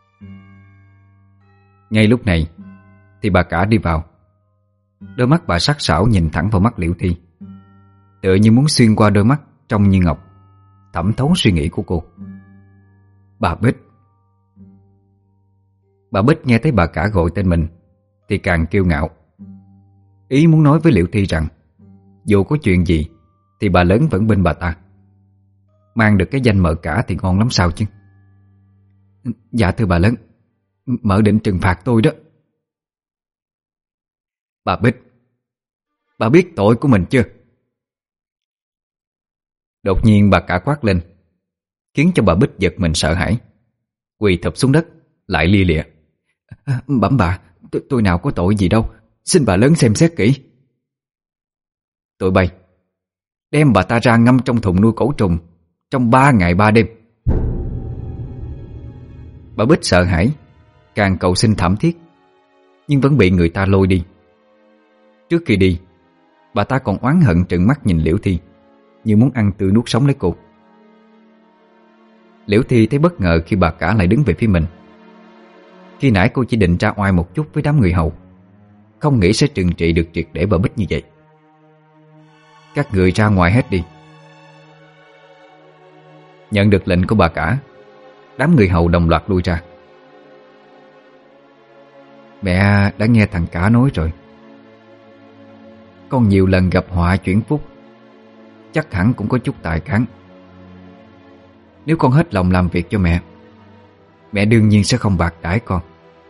Ngay lúc này thì bà cả đi vào. Đôi mắt bà sắc sảo nhìn thẳng vào mắt Liễu Thi, tựa như muốn xuyên qua đôi mắt trong như ngọc, thẩm thấu suy nghĩ của cô. Bà Bích. Bà Bích nghe thấy bà cả gọi tên mình thì càng kiêu ngạo, ý muốn nói với Liễu Thi rằng dù có chuyện gì thì bà lớn vẫn bên bà ta. Mang được cái danh mợ cả thì ngon lắm sao chứ. Dạ thưa bà lớn, mợ định trừng phạt tôi đó. Bà Bích, bà biết tội của mình chưa? Đột nhiên bà cả quát lên, khiến cho bà Bích giật mình sợ hãi, quỳ thụp xuống đất lại lia lịa. À, bẩm bà, tôi, tôi nào có tội gì đâu, xin bà lớn xem xét kỹ. Tụi bay đem bà ta ra ngâm trong thùng nuôi cổ trùng trong ba ngày ba đêm. Bà Bích sợ hãi, càng cầu xin thảm thiết, nhưng vẫn bị người ta lôi đi. Trước khi đi, bà ta còn oán hận trừng mắt nhìn Liễu Thi, như muốn ăn tươi nuốt sống lấy cô. Liễu Thi thấy bất ngờ khi bà cả lại đứng về phía mình. Khi nãy cô chỉ định ra oai một chút với đám người hầu, không nghĩ sẽ trừng trị được triệt để bà Bích như vậy. Các người ra ngoài hết đi. Nhận được lệnh của bà cả, đám người hầu đồng loạt lui ra. Mẹ đã nghe thằng cả nói rồi, con nhiều lần gặp họa chuyển phúc, chắc hẳn cũng có chút tài cán. Nếu con hết lòng làm việc cho mẹ, mẹ đương nhiên sẽ không bạc đãi con.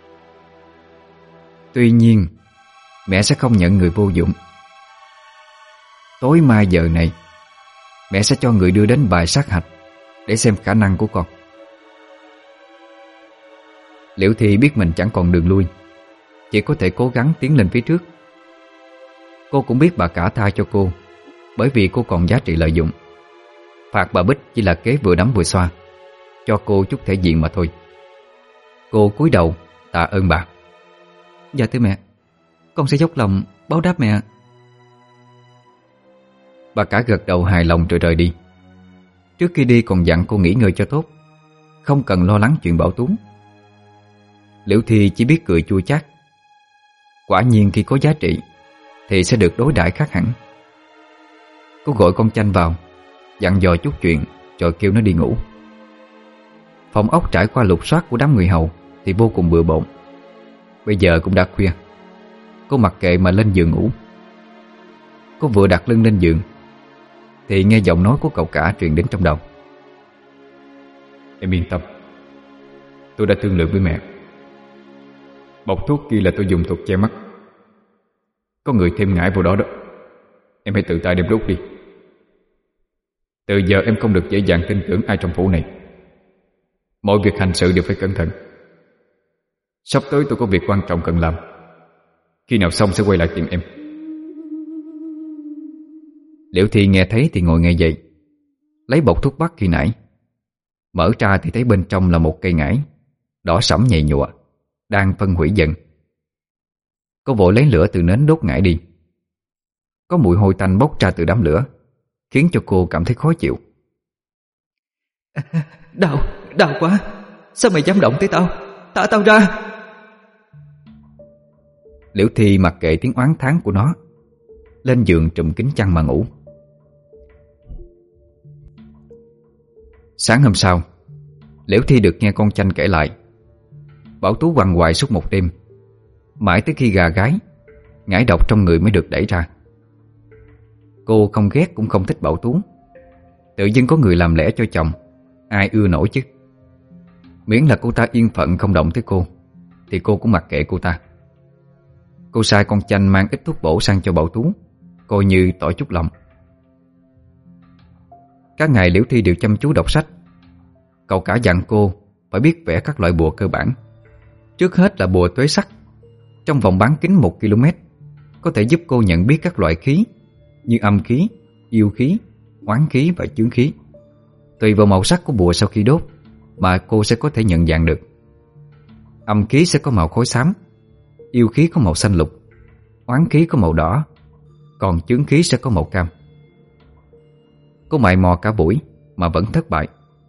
Tuy nhiên, mẹ sẽ không nhận người vô dụng. Tối mai giờ này, mẹ sẽ cho người đưa đến bài sát hạch để xem khả năng của con. Liễu Thi biết mình chẳng còn đường lui, chỉ có thể cố gắng tiến lên phía trước. Cô cũng biết bà cả tha cho cô bởi vì cô còn giá trị lợi dụng. Phạt bà Bích chỉ là kế vừa đấm vừa xoa, cho cô chút thể diện mà thôi. Cô cúi đầu tạ ơn bà. Dạ thưa mẹ, con sẽ dốc lòng báo đáp mẹ. Bà cả gật đầu hài lòng rồi rời đi. Trước khi đi còn dặn cô nghỉ ngơi cho tốt, không cần lo lắng chuyện Bảo Tú. Liễu Thi chỉ biết cười chua chát. Quả nhiên khi có giá trị thì sẽ được đối đãi khác hẳn. Cô gọi con Chanh vào, dặn dò chút chuyện rồi kêu nó đi ngủ. Phòng ốc trải qua lục soát của đám người hầu thì vô cùng bừa bộn. Bây giờ cũng đã khuya, cô mặc kệ mà lên giường ngủ. Cô vừa đặt lưng lên giường thì nghe giọng nói của cậu cả truyền đến trong đầu. Em yên tâm, tôi đã thương lượng với mẹ. Bọc thuốc kia là tôi dùng thuật che mắt, có người thêm ngải vào đó đó. Em hãy tự tay đem đốt đi. Từ giờ em không được dễ dàng tin tưởng ai trong phủ này. Mọi việc hành sự đều phải cẩn thận. Sắp tới tôi có việc quan trọng cần làm, khi nào xong sẽ quay lại tìm em. Liễu Thi nghe thấy thì ngồi ngay dậy, lấy bọc thuốc bắc khi nãy. Mở ra thì thấy bên trong là một cây ngải đỏ sẫm nhầy nhụa, đang phân hủy dần. Cô vội lấy lửa từ nến đốt ngải đi. Có mùi hôi tanh bốc ra từ đám lửa, khiến cho cô cảm thấy khó chịu. Đau, đau quá. Sao mày dám động tới tao? Thả tao ra. Liễu Thi mặc kệ tiếng oán thán của nó, lên giường trùm kín chăn mà ngủ. Sáng hôm sau, Liễu Thi được nghe con Chanh kể lại Bảo Tú quằn quại suốt một đêm, mãi tới khi gà gái, ngải độc trong người mới được đẩy ra. Cô không ghét cũng không thích Bảo Tú. Tự dưng có người làm lẽ cho chồng, ai ưa nổi chứ. Miễn là cô ta yên phận không động tới cô, thì cô cũng mặc kệ cô ta. Cô sai con Chanh mang ít thuốc bổ sang cho Bảo Tú, coi như tỏ chút lòng. Các ngày Liễu Thi đều chăm chú đọc sách. Cậu cả dặn cô phải biết vẽ các loại bùa cơ bản. Trước hết là bùa tuế sắc, trong vòng bán kính một ki lô mét, có thể giúp cô nhận biết các loại khí như âm khí, yêu khí, oán khí và chướng khí. Tùy vào màu sắc của bùa sau khi đốt mà cô sẽ có thể nhận dạng được. Âm khí sẽ có màu khối xám, yêu khí có màu xanh lục, oán khí có màu đỏ, còn chướng khí sẽ có màu cam. Cô mày mò cả buổi mà vẫn thất bại.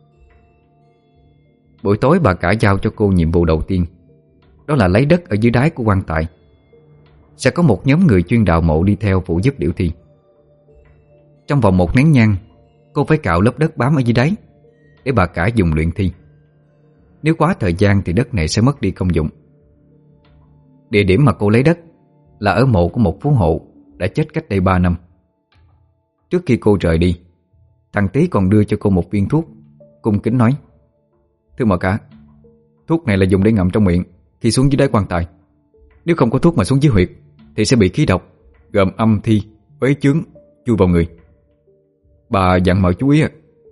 Buổi tối bà cả giao cho cô nhiệm vụ đầu tiên, đó là lấy đất ở dưới đáy của quan tài. Sẽ có một nhóm người chuyên đào mộ đi theo phụ giúp Liễu Thi. Trong vòng một nén nhang, cô phải cạo lớp đất bám ở dưới đáy để bà cả dùng luyện thi. Nếu quá thời gian thì đất này sẽ mất đi công dụng. Địa điểm mà cô lấy đất là ở mộ của một phú hộ đã chết cách đây ba năm. Trước khi cô rời đi, thằng Tý còn đưa cho cô một viên thuốc, cung kính nói: "Thưa bà cả, thuốc này là dùng để ngậm trong miệng khi xuống dưới đáy quan tài. Nếu không có thuốc mà xuống dưới huyệt thì sẽ bị khí độc gồm âm thi, uế chướng chui vào người. Bà dặn mọi chú ý."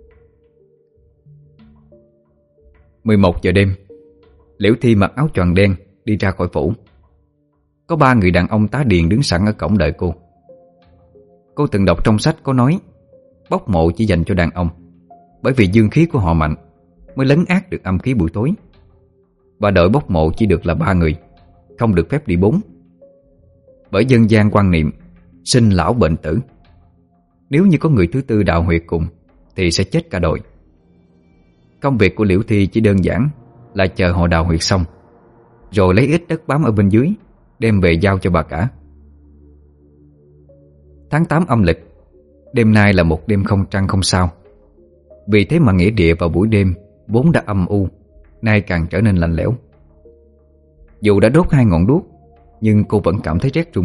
mười một giờ đêm, Liễu Thi mặc áo choàng đen đi ra khỏi phủ. Có ba người đàn ông tá điền đứng sẵn ở cổng đợi cô. Cô từng đọc trong sách có nói bốc mộ chỉ dành cho đàn ông, bởi vì dương khí của họ mạnh mới lấn át được âm khí buổi tối. Và đội bốc mộ chỉ được là ba người, không được phép đi bốn. Bởi dân gian quan niệm sinh lão bệnh tử, nếu như có người thứ tư đào huyệt cùng thì sẽ chết cả đội. Công việc của Liễu Thi chỉ đơn giản là chờ họ đào huyệt xong, rồi lấy ít đất bám ở bên dưới đem về giao cho bà cả. Tháng tám âm lịch, đêm nay là một đêm không trăng không sao. Vì thế mà nghĩa địa vào buổi đêm vốn đã âm u, nay càng trở nên lạnh lẽo. Dù đã đốt hai ngọn đuốc, nhưng cô vẫn cảm thấy rét run.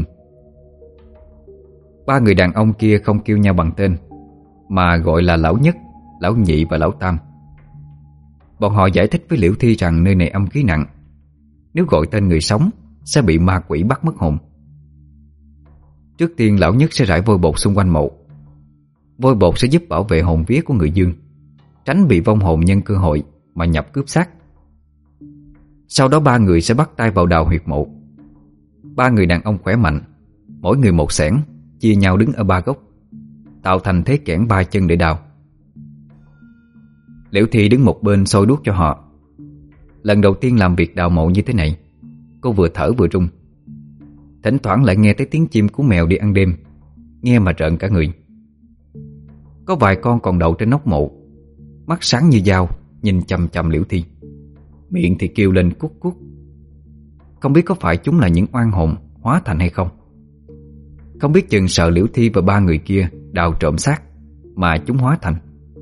Ba người đàn ông kia không kêu nhau bằng tên, mà gọi là lão nhất, lão nhị và lão tam. Bọn họ giải thích với Liễu Thi rằng nơi này âm khí nặng, nếu gọi tên người sống sẽ bị ma quỷ bắt mất hồn. Trước tiên lão nhất sẽ rải vôi bột xung quanh mộ. Vôi bột sẽ giúp bảo vệ hồn vía của người dương, tránh bị vong hồn nhân cơ hội mà nhập cướp xác. Sau đó ba người sẽ bắt tay vào đào huyệt mộ. Ba người đàn ông khỏe mạnh, mỗi người một xẻng, chia nhau đứng ở ba góc, tạo thành thế kẽn ba chân để đào. Liễu Thi đứng một bên soi đuốc cho họ. Lần đầu tiên làm việc đào mộ như thế này, cô vừa thở vừa run. Thỉnh thoảng lại nghe thấy tiếng chim của mèo đi ăn đêm, nghe mà rợn cả người. Có vài con còn đậu trên nóc mộ, mắt sáng như dao nhìn chằm chằm Liễu Thi, miệng thì kêu lên cút cút. Không biết có phải chúng là những oan hồn hóa thành hay không. Không biết chừng sợ Liễu Thi và ba người kia đào trộm xác mà chúng hóa thành.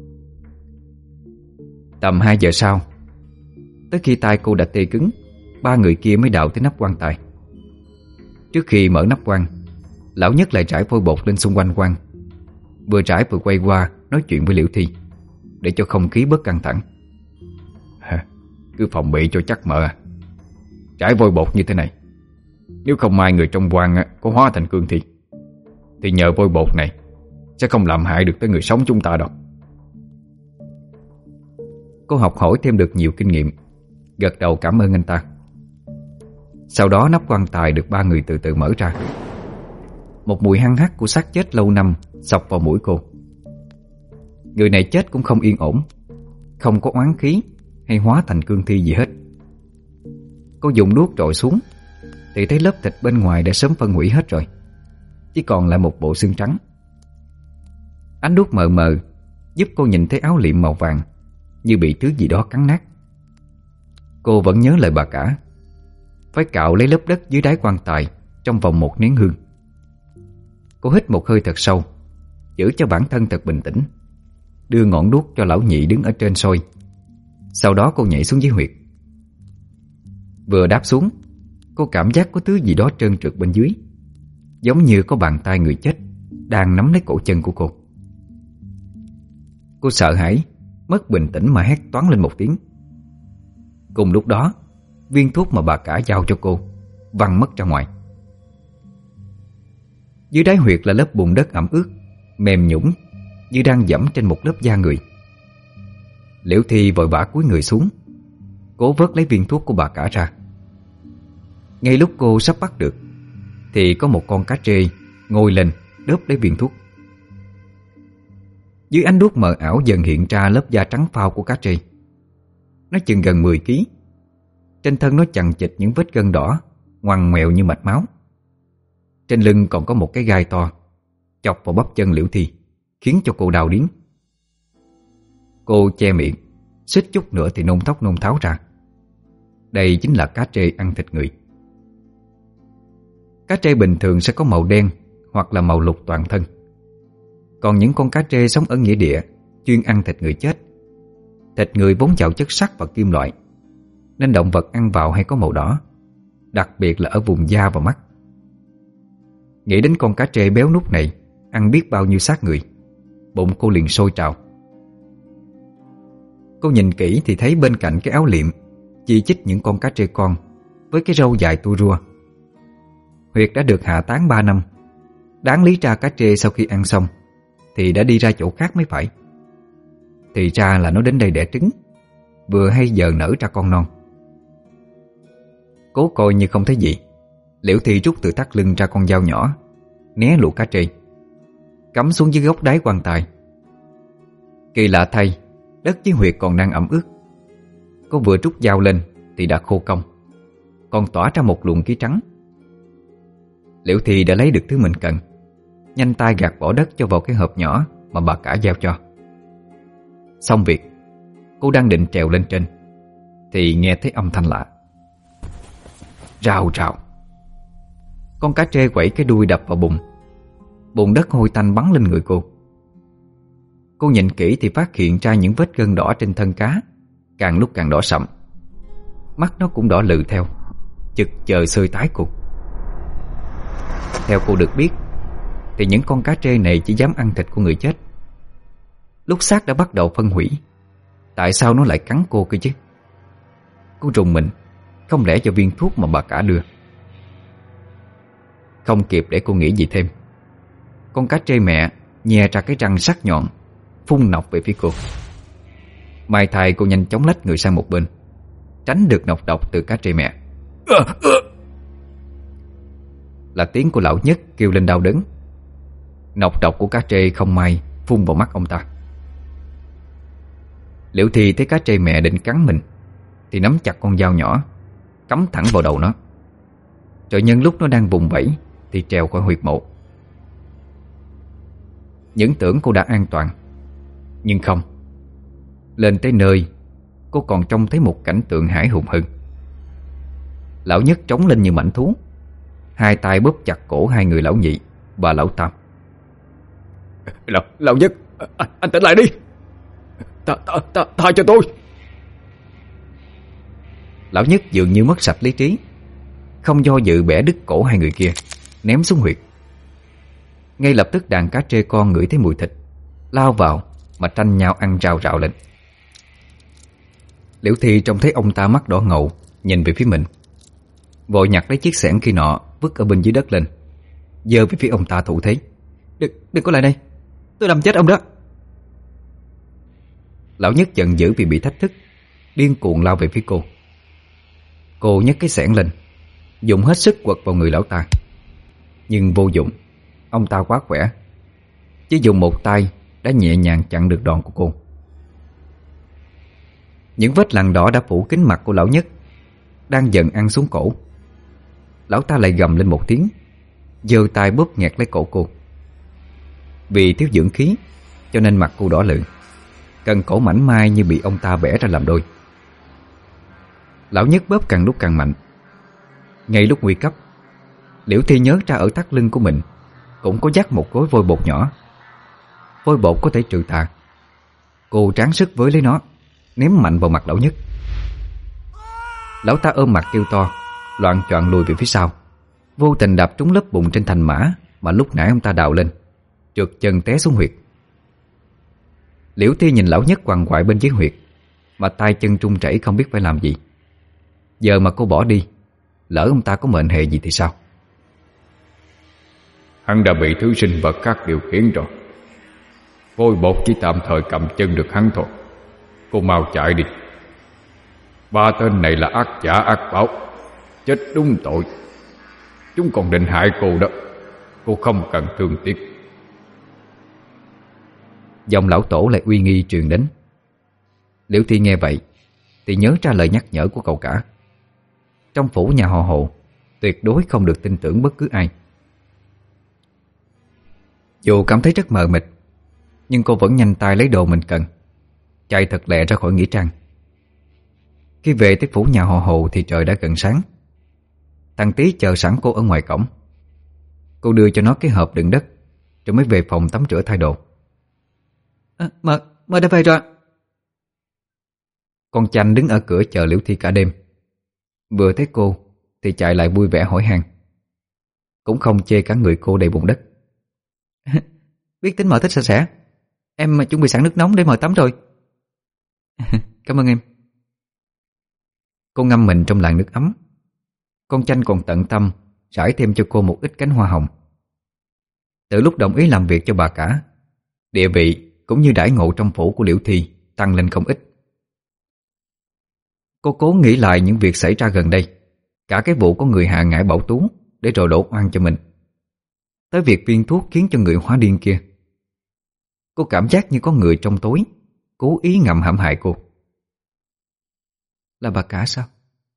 Tầm hai giờ sau, tới khi tay cô đã tê cứng, ba người kia mới đào tới nắp quan tài. Trước khi mở nắp quan, lão nhất lại trải vôi bột lên xung quanh quan. Vừa trải vừa quay qua nói chuyện với Liễu Thi, để cho không khí bớt căng thẳng. Cứ phòng bị cho chắc mợ à. Trải vôi bột như thế này, nếu không may người trong quan có hóa thành cương thi, thì nhờ vôi bột này sẽ không làm hại được tới người sống chúng ta đâu. Cô học hỏi thêm được nhiều kinh nghiệm, gật đầu cảm ơn anh ta. Sau đó nắp quan tài được ba người từ từ mở ra. Một mùi hăng hắc của xác chết lâu năm xộc vào mũi cô. Người này chết cũng không yên ổn, không có oán khí hay hóa thành cương thi gì hết. Cô dùng đuốc trội xuống thì thấy lớp thịt bên ngoài đã sớm phân hủy hết rồi, chỉ còn lại một bộ xương trắng. Ánh đuốc mờ mờ giúp cô nhìn thấy áo liệm màu vàng như bị thứ gì đó cắn nát. Cô vẫn nhớ lời bà cả, phải cạo lấy lớp đất dưới đáy quan tài trong vòng một nén hương. Cô hít một hơi thật sâu, giữ cho bản thân thật bình tĩnh, đưa ngọn đuốc cho lão nhị đứng ở trên soi. Sau đó cô nhảy xuống dưới huyệt. Vừa đáp xuống, cô cảm giác có thứ gì đó trơn trượt bên dưới, giống như có bàn tay người chết đang nắm lấy cổ chân của cô. Cô sợ hãi, mất bình tĩnh mà hét toáng lên một tiếng. Cùng lúc đó, viên thuốc mà bà cả giao cho cô văng mất ra ngoài. Dưới đáy huyệt là lớp bùn đất ẩm ướt, mềm nhũn như đang dẫm trên một lớp da người. Liễu Thi vội vã cúi người xuống, cố vớt lấy viên thuốc của bà cả ra. Ngay lúc cô sắp bắt được thì có một con cá trê ngồi lên đớp lấy viên thuốc. Dưới ánh đuốc mờ ảo dần hiện ra lớp da trắng phao của cá trê. Nó chừng gần mười ký. Trên thân nó chằng chịt những vết gân đỏ ngoằn ngoèo như mạch máu. Trên lưng còn có một cái gai to chọc vào bắp chân Liễu Thi, khiến cho cô đau điếng. Cô che miệng, suýt chút nữa thì nôn thốc nôn tháo ra. Đây chính là cá trê ăn thịt người. Cá trê bình thường sẽ có màu đen hoặc là màu lục toàn thân. Còn những con cá trê sống ở nghĩa địa chuyên ăn thịt người chết. Thịt người vốn giàu chất sắt và kim loại, nên động vật ăn vào hay có màu đỏ, đặc biệt là ở vùng da và mắt. Nghĩ đến con cá trê béo nút này ăn biết bao nhiêu xác người, bụng cô liền sôi trào. Cô nhìn kỹ thì thấy bên cạnh cái áo liệm chi chít những con cá trê con với cái râu dài tua rua. Huyệt đã được hạ tán ba năm. Đáng lý ra cá trê sau khi ăn xong thì đã đi ra chỗ khác mới phải. Thì ra là nó đến đây đẻ trứng, vừa hay giờ nở ra con non. Cố coi như không thấy gì, Liễu Thi rút từ thắt lưng ra con dao nhỏ, né lũ cá trê, cắm xuống dưới gốc đáy quan tài. Kỳ lạ thay, đất dưới huyệt còn đang ẩm ướt. Cô vừa rút dao lên thì đã khô cong, còn tỏa ra một luồng khí trắng. Liễu Thi đã lấy được thứ mình cần, nhanh tay gạt bỏ đất cho vào cái hộp nhỏ mà bà cả giao cho. Xong việc, cô đang định trèo lên trên thì nghe thấy âm thanh lạ. Rào rào. Con cá trê quẩy cái đuôi đập vào bùn. Bùn đất hôi tanh bắn lên người cô. Cô nhìn kỹ thì phát hiện ra những vết gân đỏ trên thân cá càng lúc càng đỏ sậm. Mắt nó cũng đỏ lừ theo, chực chờ xơi tái cô. Theo cô được biết thì những con cá trê này chỉ dám ăn thịt của người chết. Lúc xác đã bắt đầu phân hủy, tại sao nó lại cắn cô cơ chứ? Cô rùng mình, không lẽ do viên thuốc mà bà cả đưa? Không kịp để cô nghĩ gì thêm, con cá trê mẹ nhè ra cái răng sắc nhọn, phun nọc về phía cô. May thay cô nhanh chóng lách người sang một bên, tránh được nọc độc từ cá trê mẹ. Là tiếng của lão Nhất kêu lên đau đớn. Nọc độc của cá trê không may phun vào mắt ông ta. Liễu Thi thấy cá trê mẹ định cắn mình thì nắm chặt con dao nhỏ, cắm thẳng vào đầu nó. Rồi nhân lúc nó đang vùng vẫy thì trèo khỏi huyệt mộ. Những tưởng cô đã an toàn, nhưng không. Lên tới nơi, cô còn trông thấy một cảnh tượng hãi hùng hơn. Lão Nhất trống lên như mãnh thú, hai tay bóp chặt cổ hai người lão nhị và lão Tam. Lão, lão Nhất, anh, anh tỉnh lại đi. Tha, tha, tha, tha cho tôi. Lão Nhất dường như mất sạch lý trí, không do dự bẻ đứt cổ hai người kia, ném xuống huyệt. Ngay lập tức đàn cá trê con ngửi thấy mùi thịt, lao vào mà tranh nhau ăn rào rạo lên. Liễu Thi trông thấy ông ta mắt đỏ ngầu nhìn về phía mình, vội nhặt lấy chiếc xẻng khi nọ vứt ở bên dưới đất lên, giơ về phía ông ta thủ thế. Đừng, đừng có lại đây, tôi làm chết ông đó. Lão Nhất giận dữ vì bị thách thức, điên cuồng lao về phía cô. Cô nhấc cái xẻng lên, dùng hết sức quật vào người lão ta, nhưng vô dụng. Ông ta quá khỏe, chỉ dùng một tay đã nhẹ nhàng chặn được đòn của cô. Những vết lằn đỏ đã phủ kín mặt của lão Nhất, đang dần ăn xuống cổ. Lão ta lại gầm lên một tiếng, giơ tay bóp nghẹt lấy cổ cô. Vì thiếu dưỡng khí cho nên mặt cô đỏ lựng, cần cổ mảnh mai như bị ông ta bẻ ra làm đôi. Lão Nhất bóp càng lúc càng mạnh. Ngay lúc nguy cấp, Liễu Thi nhớ ra ở thắt lưng của mình cũng có dắt một gói vôi bột nhỏ. Vôi bột có thể trừ tà. Cô tráng sức với lấy nó, ném mạnh vào mặt Lão Nhất. Lão ta ôm mặt kêu to, loạng choạng lùi về phía sau, vô tình đạp trúng lớp bùn trên thành mã mà lúc nãy ông ta đào lên, trượt chân té xuống huyệt. Liễu Thi nhìn Lão Nhất quằn quại bên dưới huyệt, mà tay chân trung chảy không biết phải làm gì. Giờ mà cô bỏ đi, lỡ ông ta có mệnh hệ gì thì sao? Hắn đã bị thứ sinh vật khác điều khiển rồi. Vôi bột chỉ tạm thời cầm chân được hắn thôi. Cô mau chạy đi. Ba tên này là ác giả ác báo, chết đúng tội. Chúng còn định hại cô đó. Cô không cần thương tiếc. Giọng lão tổ lại uy nghi truyền đến. Liễu Thi nghe vậy thì nhớ ra lời nhắc nhở của cậu cả. Trong phủ nhà họ Hồ tuyệt đối không được tin tưởng bất cứ ai. Dù cảm thấy rất mờ mịt, nhưng cô vẫn nhanh tay lấy đồ mình cần, chạy thật lẹ ra khỏi nghĩa trang. Khi về tới phủ nhà họ Hồ thì trời đã gần sáng. Thằng Tý chờ sẵn cô ở ngoài cổng. Cô đưa cho nó cái hộp đựng đất, rồi mới về phòng tắm rửa thay đồ. à, Mợ, mợ đã về rồi. Con Chanh đứng ở cửa chờ Liễu Thi cả đêm. Vừa thấy cô thì chạy lại vui vẻ hỏi han, cũng không chê cả người cô đầy bùn đất. Biết tính mợ thích sạch sẽ, em mà chuẩn bị sẵn nước nóng để mợ tắm rồi. Cảm ơn em. Cô ngâm mình trong làn nước ấm. Con Chanh còn tận tâm rải thêm cho cô một ít cánh hoa hồng. Từ lúc đồng ý làm việc cho bà cả, địa vị cũng như đãi ngộ trong phủ của Liễu Thi tăng lên không ít. Cô cố nghĩ lại những việc xảy ra gần đây, cả cái vụ có người hạ ngải Bảo Tú để rồi đổ oan cho mình, tới việc viên thuốc khiến cho người hóa điên kia. Cô cảm giác như có người trong tối cố ý ngầm hãm hại cô. Là bà cả sao?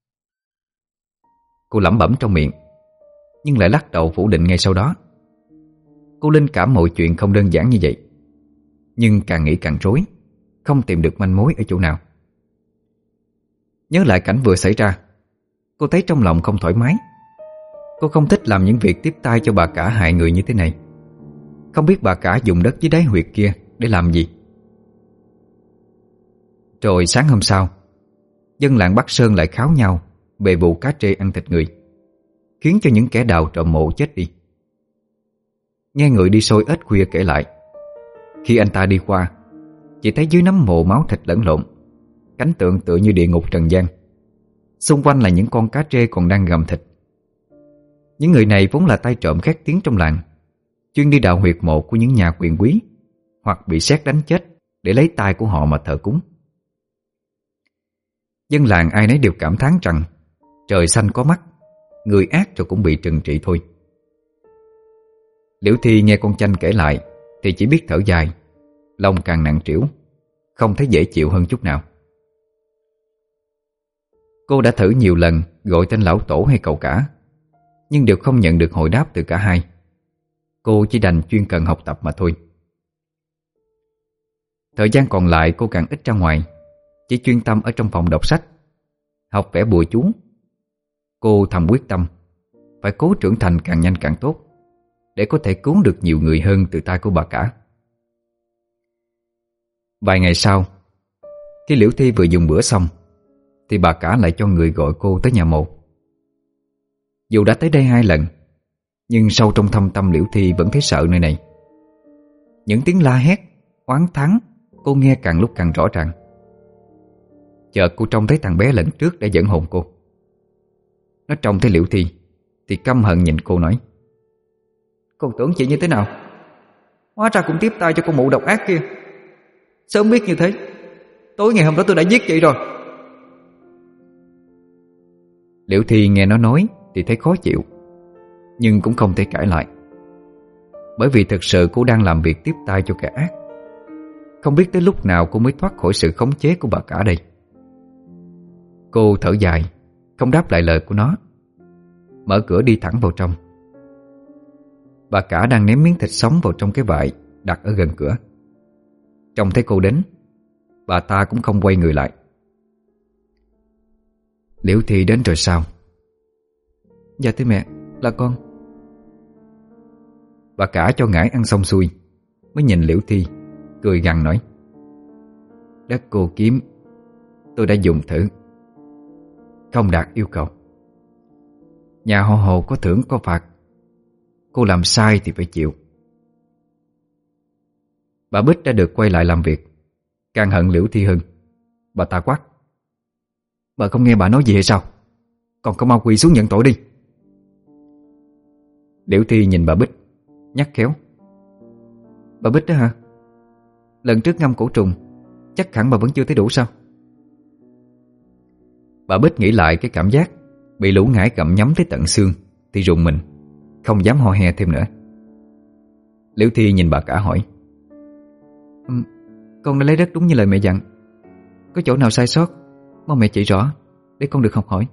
Cô lẩm bẩm trong miệng, nhưng lại lắc đầu phủ định ngay sau đó. Cô linh cảm mọi chuyện không đơn giản như vậy, nhưng càng nghĩ càng rối, không tìm được manh mối ở chỗ nào. Nhớ lại cảnh vừa xảy ra, cô thấy trong lòng không thoải mái. Cô không thích làm những việc tiếp tay cho bà cả hại người như thế này. Không biết bà cả dùng đất dưới đáy huyệt kia để làm gì. Rồi sáng hôm sau, dân làng Bắc Sơn lại kháo nhau về vụ cá trê ăn thịt người, khiến cho những kẻ đào trộm mộ chết đi. Nghe người đi xôi ếch khuya kể lại, khi anh ta đi qua, chỉ thấy dưới nấm mộ máu thịt lẫn lộn, cảnh tượng tựa như địa ngục trần gian. Xung quanh là những con cá trê còn đang gặm thịt. Những người này vốn là tay trộm khét tiếng trong làng, chuyên đi đào huyệt mộ của những nhà quyền quý, hoặc bị sét đánh chết để lấy tai của họ mà thờ cúng. Dân làng ai nấy đều cảm thán rằng trời xanh có mắt, người ác rồi cũng bị trừng trị thôi. Liễu Thi nghe con Chanh kể lại thì chỉ biết thở dài, lòng càng nặng trĩu, không thấy dễ chịu hơn chút nào. Cô đã thử nhiều lần gọi tên lão tổ hay cậu cả, nhưng đều không nhận được hồi đáp từ cả hai. Cô chỉ đành chuyên cần học tập mà thôi. Thời gian còn lại cô càng ít ra ngoài, chỉ chuyên tâm ở trong phòng đọc sách, học vẽ bùa chú. Cô thầm quyết tâm phải cố trưởng thành càng nhanh càng tốt, để có thể cứu được nhiều người hơn từ tay của bà cả. Vài ngày sau, khi Liễu Thi vừa dùng bữa xong thì bà cả lại cho người gọi cô tới nhà mộ. Dù đã tới đây hai lần, nhưng sâu trong thâm tâm Liễu Thi vẫn thấy sợ nơi này. Những tiếng la hét, oán thán cô nghe càng lúc càng rõ ràng. Chợt cô trông thấy thằng bé lần trước đã dẫn hồn cô. Nó trông thấy Liễu Thi thì căm hận nhìn cô nói: Con tưởng chị như thế nào? Hóa ra cũng tiếp tay cho con mụ độc ác kia. Sớm biết như thế, tối ngày hôm đó tôi đã giết chị rồi. Liễu Thi nghe nó nói thì thấy khó chịu, nhưng cũng không thể cãi lại. Bởi vì thực sự cô đang làm việc tiếp tay cho kẻ ác. Không biết tới lúc nào cô mới thoát khỏi sự khống chế của bà cả đây. Cô thở dài, không đáp lại lời của nó, mở cửa đi thẳng vào trong. Bà cả đang ném miếng thịt sống vào trong cái vại đặt ở gần cửa. Trông thấy cô đến, bà ta cũng không quay người lại. Liễu Thi đến rồi sao? Dạ thưa mẹ, là con Bà cả cho ngải ăn xong xuôi mới nhìn Liễu Thi, cười gằn nói: Đất cô kiếm tôi đã dùng thử, không đạt yêu cầu. Nhà họ Hồ có thưởng có phạt, cô làm sai thì phải chịu. Bà Bích đã được quay lại làm việc, càng hận Liễu Thi hơn. Bà ta quát: Bà không nghe bà nói gì hay sao? Còn không mau quỳ xuống nhận tội đi. Liễu Thi nhìn bà Bích, nhắc khéo: Bà Bích đó hả? Lần trước ngâm cổ trùng, chắc hẳn bà vẫn chưa thấy đủ sao? Bà Bích nghĩ lại cái cảm giác bị lũ ngải gặm nhấm tới tận xương thì rùng mình, không dám ho he thêm nữa. Liễu Thi nhìn bà cả hỏi: ừ, Con đã lấy đất đúng như lời mẹ dặn. Có chỗ nào sai sót mong mẹ chỉ rõ để con được học hỏi.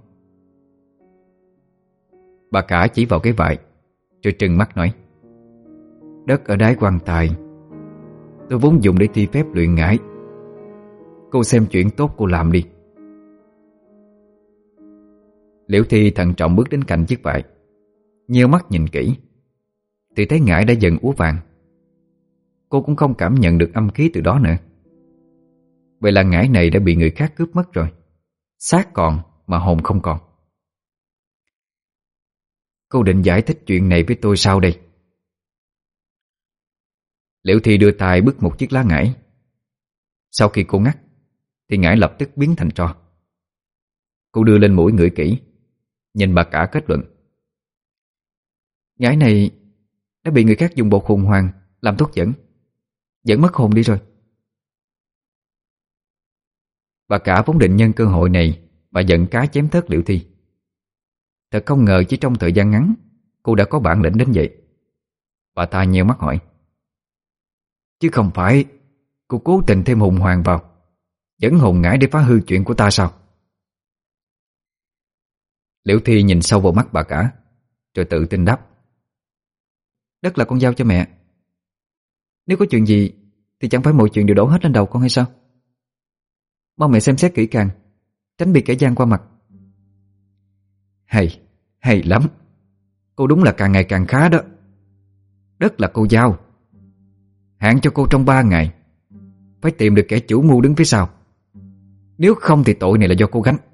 Bà cả chỉ vào cái vại rồi trừng mắt nói: Đất ở đáy quan tài tôi vốn dùng để thi phép luyện ngải. Cô xem chuyện tốt cô làm đi. Liễu Thi thận trọng bước đến cạnh chiếc vại, nheo mắt nhìn kỹ thì thấy ngải đã dần úa vàng. Cô cũng không cảm nhận được âm khí từ đó nữa. Vậy là ngải này đã bị người khác cướp mất rồi. Xác còn mà hồn không còn. Cô định giải thích chuyện này với tôi sao đây? Liễu Thi đưa tay bứt một chiếc lá ngải. Sau khi cô ngắt thì ngải lập tức biến thành tro. Cô đưa lên mũi ngửi kỹ, nhìn bà cả kết luận: Ngải này đã bị người khác dùng bột hùng hoàng làm thuốc dẫn, dẫn mất hồn đi rồi. Bà cả vốn định nhân cơ hội này mà giận cá chém thớt Liễu Thi. Thật không ngờ chỉ trong thời gian ngắn cô đã có bản lĩnh đến vậy. Bà ta nheo mắt hỏi: Chứ không phải cô cố tình thêm hùng hoàng vào, dẫn hồn ngải để phá hư chuyện của ta sao? Liễu Thi nhìn sâu vào mắt bà cả, rồi tự tin đáp: Đất là con giao cho mẹ. Nếu có chuyện gì thì chẳng phải mọi chuyện đều đổ hết lên đầu con hay sao? Mong mẹ xem xét kỹ càng, tránh bị kẻ gian qua mặt. Hay, hay lắm. Cô đúng là càng ngày càng khá đó. Đất là cô giao, hạn cho cô trong ba ngày phải tìm được kẻ chủ mưu đứng phía sau. Nếu không thì tội này là do cô gánh.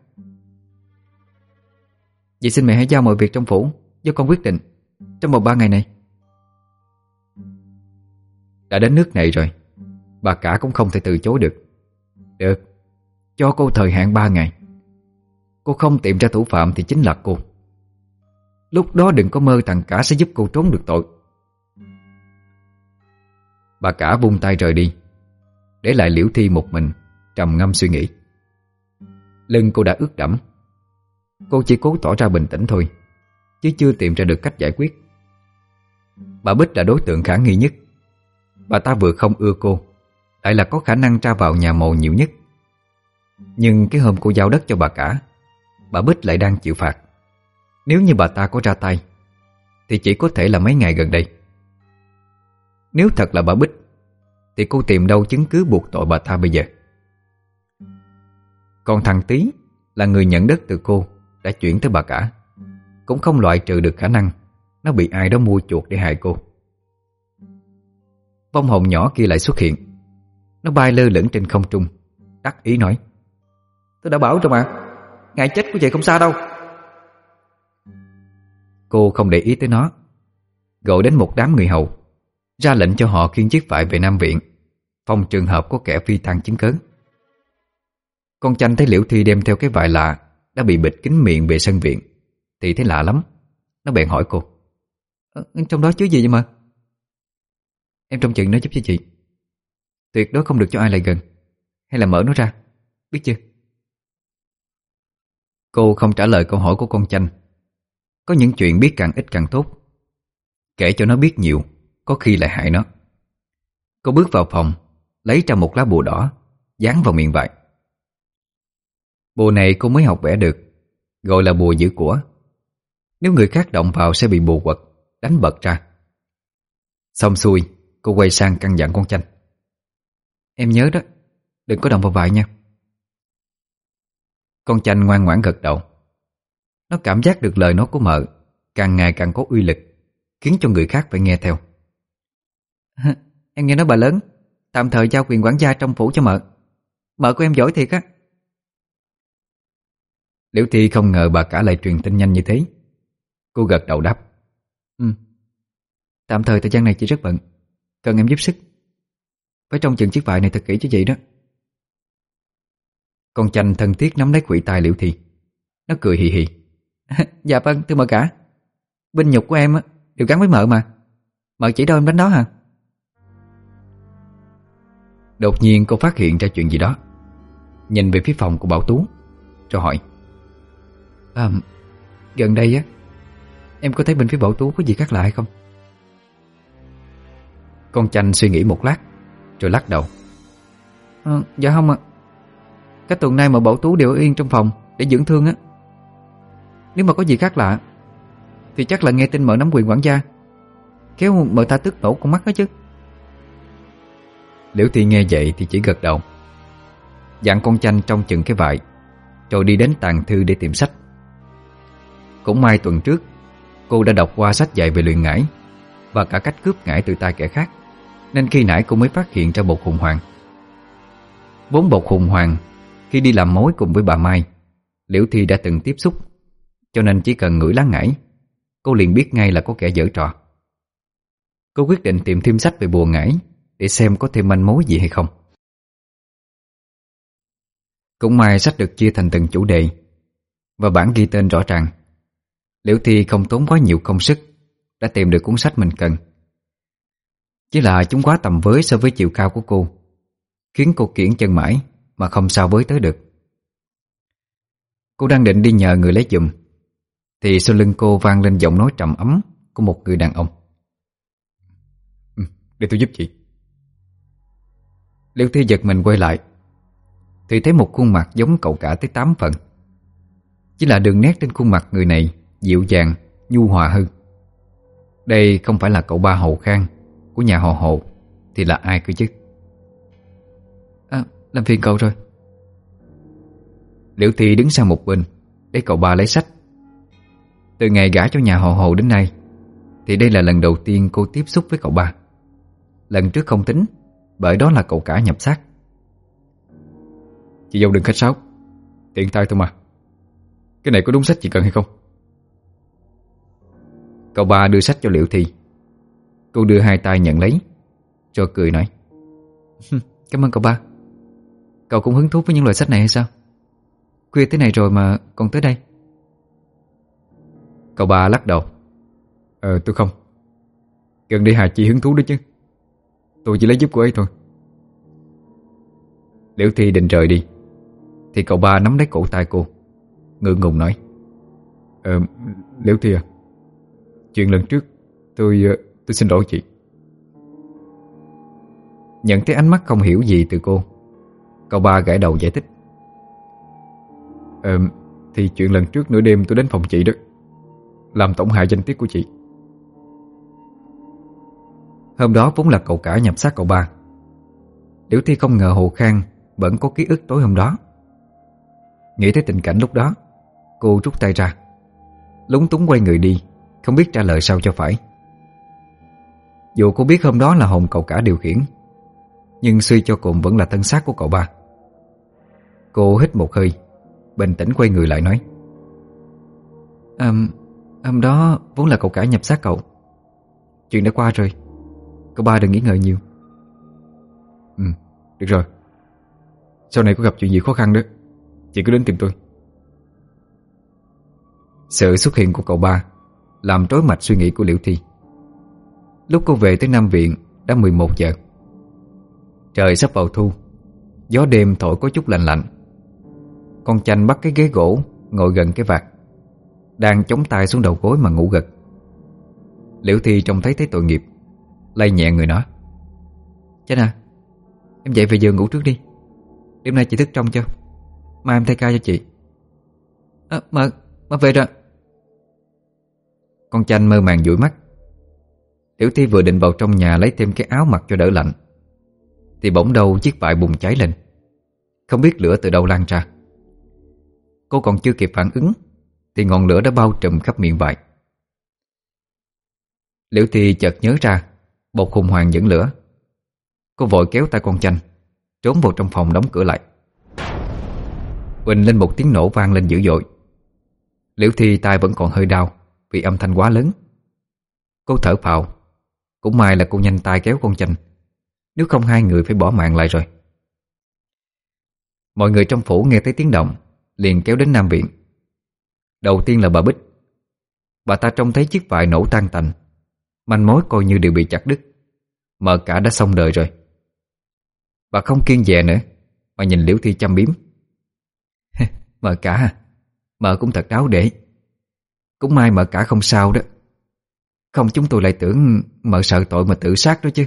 Vậy xin mẹ hãy giao mọi việc trong phủ do con quyết định trong vòng ba ngày này. Đã đến nước này rồi, bà cả cũng không thể từ chối được. Được, cho cô thời hạn ba ngày. Cô không tìm ra thủ phạm thì chính là cô. Lúc đó đừng có mơ thằng cả sẽ giúp cô trốn được tội. Bà cả vung tay rời đi, để lại Liễu Thi một mình trầm ngâm suy nghĩ. Lưng cô đã ướt đẫm. Cô chỉ cố tỏ ra bình tĩnh thôi, chứ chưa tìm ra được cách giải quyết. Bà Bích là đối tượng khả nghi nhất. Bà ta vừa không ưa cô, lại là có khả năng ra vào nhà mồ nhiều nhất. Nhưng cái hôm cô giao đất cho bà cả, bà Bích lại đang chịu phạt. Nếu như bà ta có ra tay thì chỉ có thể là mấy ngày gần đây. Nếu thật là bà Bích thì cô tìm đâu chứng cứ buộc tội bà ta bây giờ? Còn thằng Tý là người nhận đất từ cô đã chuyển tới bà cả, cũng không loại trừ được khả năng nó bị ai đó mua chuộc để hại cô. Vong hồn nhỏ kia lại xuất hiện. Nó bay lơ lửng trên không trung, đắc ý nói: Tôi đã bảo rồi mà, ngày chết của vậy không xa đâu. Cô không để ý tới nó, gọi đến một đám người hầu, ra lệnh cho họ khiêng chiếc vại về Nam Viện, phòng trường hợp có kẻ phi thăng chứng cớ. Con Chanh thấy Liễu Thi đem theo cái vại lạ đã bị bịt kín miệng về sân viện thì thấy lạ lắm. Nó bèn hỏi cô: ờ, Trong đó chứa gì vậy mà? Em trông chừng nó giúp cho chị. Tuyệt đối không được cho ai lại gần, hay là mở nó ra, biết chưa? Cô không trả lời câu hỏi của con Chanh. Có những chuyện biết càng ít càng tốt. Kể cho nó biết nhiều, có khi lại hại nó. Cô bước vào phòng, lấy ra một lá bùa đỏ, dán vào miệng vải. Bùa này cô mới học vẽ được, gọi là bùa giữ của. Nếu người khác động vào sẽ bị bùa quật, đánh bật ra. Xong xuôi, cô quay sang căn dặn con Chanh: Em nhớ đó, đừng có động vào vải nha. Con Chanh ngoan ngoãn gật đầu. Nó cảm giác được lời nói của mợ càng ngày càng có uy lực, khiến cho người khác phải nghe theo. Em nghe nói bà lớn tạm thời giao quyền quản gia trong phủ cho mợ. Mợ của em giỏi thiệt á. Liễu Thi không ngờ bà cả lại truyền tin nhanh như thế. Cô gật đầu đáp: Ừ. Tạm thời thời gian này chị rất bận, cần em giúp sức. Phải trông chừng chiếc vải này thật kỹ cho chị đó. Con Chanh thân thiết nắm lấy khuỷu tay Liễu Thi. Nó cười hì hì. Dạ vâng, thưa mợ cả. Binh nhục của em á đều gắn với mợ mà. Mợ chỉ đâu em đánh đó hả? Đột nhiên cô phát hiện ra chuyện gì đó, nhìn về phía phòng của Bảo Tú rồi hỏi: À, gần đây á em có thấy bên phía Bảo Tú có gì khác lạ hay không? Con Chanh suy nghĩ một lát rồi lắc đầu. À, dạ không ạ. Cái tuần nay mà Bảo Tú đều ở yên trong phòng để dưỡng thương á. Nếu mà có gì khác lạ thì chắc là nghe tin mợ nắm quyền quản gia, khéo mợ ta tức nổ con mắt đó chứ. Liễu Thi nghe vậy thì chỉ gật đầu, dặn con Chanh trông chừng cái vại, rồi đi đến tàng thư để tìm sách. Cũng may tuần trước cô đã đọc qua sách dạy về luyện ngải và cả cách cướp ngải từ tay kẻ khác, nên khi nãy cô mới phát hiện ra bột hùng hoàng. Vốn bột hùng hoàng khi đi làm mối cùng với bà Mai, Liễu Thi đã từng tiếp xúc, cho nên chỉ cần ngửi lá ngải, cô liền biết ngay là có kẻ giở trò. Cô quyết định tìm thêm sách về bùa ngải để xem có thêm manh mối gì hay không. Cũng may sách được chia thành từng chủ đề và bản ghi tên rõ ràng. Liễu Thi không tốn quá nhiều công sức đã tìm được cuốn sách mình cần. Chỉ là chúng quá tầm với so với chiều cao của cô, khiến cô kiễng chân mãi mà không sao với tới được. Cô đang định đi nhờ người lấy giùm thì sau lưng cô vang lên giọng nói trầm ấm của một người đàn ông. Ừ, để tôi giúp chị. Liễu Thi giật mình quay lại thì thấy một khuôn mặt giống cậu cả tới tám phần. Chỉ là đường nét trên khuôn mặt người này dịu dàng, nhu hòa hơn. Đây không phải là cậu ba Hầu Khang của nhà họ Hồ thì là ai cơ chứ? À, làm phiền cậu rồi. Liễu Thi đứng sang một bên để cậu ba lấy sách. Từ ngày gả cho nhà họ Hồ đến nay thì đây là lần đầu tiên cô tiếp xúc với cậu ba. Lần trước không tính, bởi đó là cậu cả nhập xác. Chị dâu đừng khách sáo, tiện tay thôi mà. Cái này có đúng sách chị cần hay không? Cậu ba đưa sách cho Liễu Thi. Cô đưa hai tay nhận lấy rồi cười nói: Cảm ơn cậu ba. Cậu cũng hứng thú với những loại sách này hay sao? Khuya thế này rồi mà còn tới đây. Cậu ba lắc đầu: Ờ tôi không. Gần đây Hà Chi hứng thú đó chứ. Tôi chỉ lấy giúp cô ấy thôi. Liễu Thi định rời đi thì cậu ba nắm lấy cổ tay cô, ngượng ngùng nói: Ờ Liễu Thi à, chuyện lần trước Tôi tôi xin lỗi chị. Nhận thấy ánh mắt không hiểu gì từ cô, cậu ba gãi đầu giải thích: Ờ thì chuyện lần trước nửa đêm tôi đến phòng chị đó, làm tổn hại danh tiết của chị. Hôm đó vốn là cậu cả nhập xác cậu ba. Liễu Thi không ngờ Hồ Khang vẫn có ký ức tối hôm đó. Nghĩ tới tình cảnh lúc đó, cô rút tay ra, lúng túng quay người đi, không biết trả lời sao cho phải. Dù cô biết hôm đó là hồn cậu cả điều khiển, nhưng suy cho cùng vẫn là thân xác của cậu ba. Cô hít một hơi, bình tĩnh quay người lại nói: À, hôm đó vốn là cậu cả nhập xác cậu. Chuyện đã qua rồi, cậu ba đừng nghĩ ngợi nhiều. Ừ, được rồi. Sau này có gặp chuyện gì khó khăn đó, chị cứ đến tìm tôi. Sự xuất hiện của cậu ba làm rối mạch suy nghĩ của Liễu Thi. Lúc cô về tới Nam Viện đã mười một giờ. Trời sắp vào thu, gió đêm thổi có chút lạnh lạnh. Con Chanh bắt cái ghế gỗ ngồi gần cái vạt, đang chống tay xuống đầu gối mà ngủ gật. Liễu Thi trông thấy thấy tội nghiệp, lay nhẹ người nó: Chanh à, em dậy về giường ngủ trước đi. Đêm nay chị thức trông cho, mai em thay ca cho chị. À, mà, mà về rồi. Con Chanh mơ màng dụi mắt. Liễu Thi vừa định vào trong nhà lấy thêm cái áo mặc cho đỡ lạnh thì bỗng đầu chiếc vại bùng cháy lên, không biết lửa từ đâu lan ra. Cô còn chưa kịp phản ứng thì ngọn lửa đã bao trùm khắp miệng vại. Liễu Thi chợt nhớ ra Bột hùng hoàng dẫn lửa. Cô vội kéo tay con Chanh trốn vào trong phòng đóng cửa lại. Huỳnh lên một tiếng nổ vang lên dữ dội. Liễu Thi tai vẫn còn hơi đau vì âm thanh quá lớn. Cô thở phào. Cũng may là cô nhanh tay kéo con Chanh, nếu không hai người phải bỏ mạng lại rồi. Mọi người trong phủ nghe thấy tiếng động liền kéo đến Nam viện. Đầu tiên là bà Bích. Bà ta trông thấy chiếc vải nổ tan tành, manh mối coi như đều bị chặt đứt. Mợ cả đã xong đời rồi. Bà không kiêng dè nữa mà nhìn Liễu Thi chăm biếm. Mợ cả à, mợ cũng thật đáo để. Cũng may mợ cả không sao đó. Không chúng tôi lại tưởng mợ sợ tội mà tự sát đó chứ.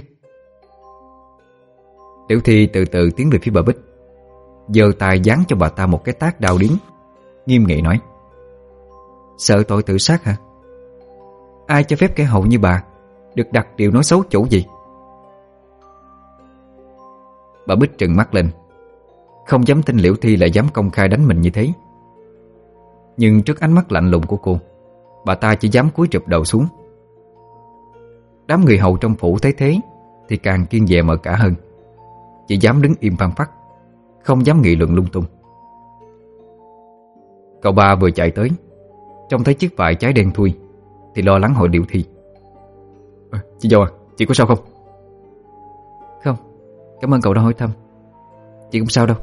Liễu Thi từ từ tiến về phía bà Bích, giơ tay giáng cho bà ta một cái tát đau điếng, nghiêm nghị nói: Sợ tội tự sát hả? Ai cho phép kẻ hầu như bà được đặt điều nói xấu chủ gì? Bà Bích trừng mắt lên, không dám tin Liễu Thi lại dám công khai đánh mình như thế. Nhưng trước ánh mắt lạnh lùng của cô, bà ta chỉ dám cúi rụp đầu xuống. Đám người hầu trong phủ thấy thế thì càng kiêng dè mợ cả hơn, chỉ dám đứng im phăng phắc, không dám nghị luận lung tung. Cậu ba vừa chạy tới, trông thấy chiếc vải cháy đen thui thì lo lắng hỏi Liễu Thi: à, Chị dâu à, chị có sao không? Không, cảm ơn cậu đã hỏi thăm. Chị không sao đâu.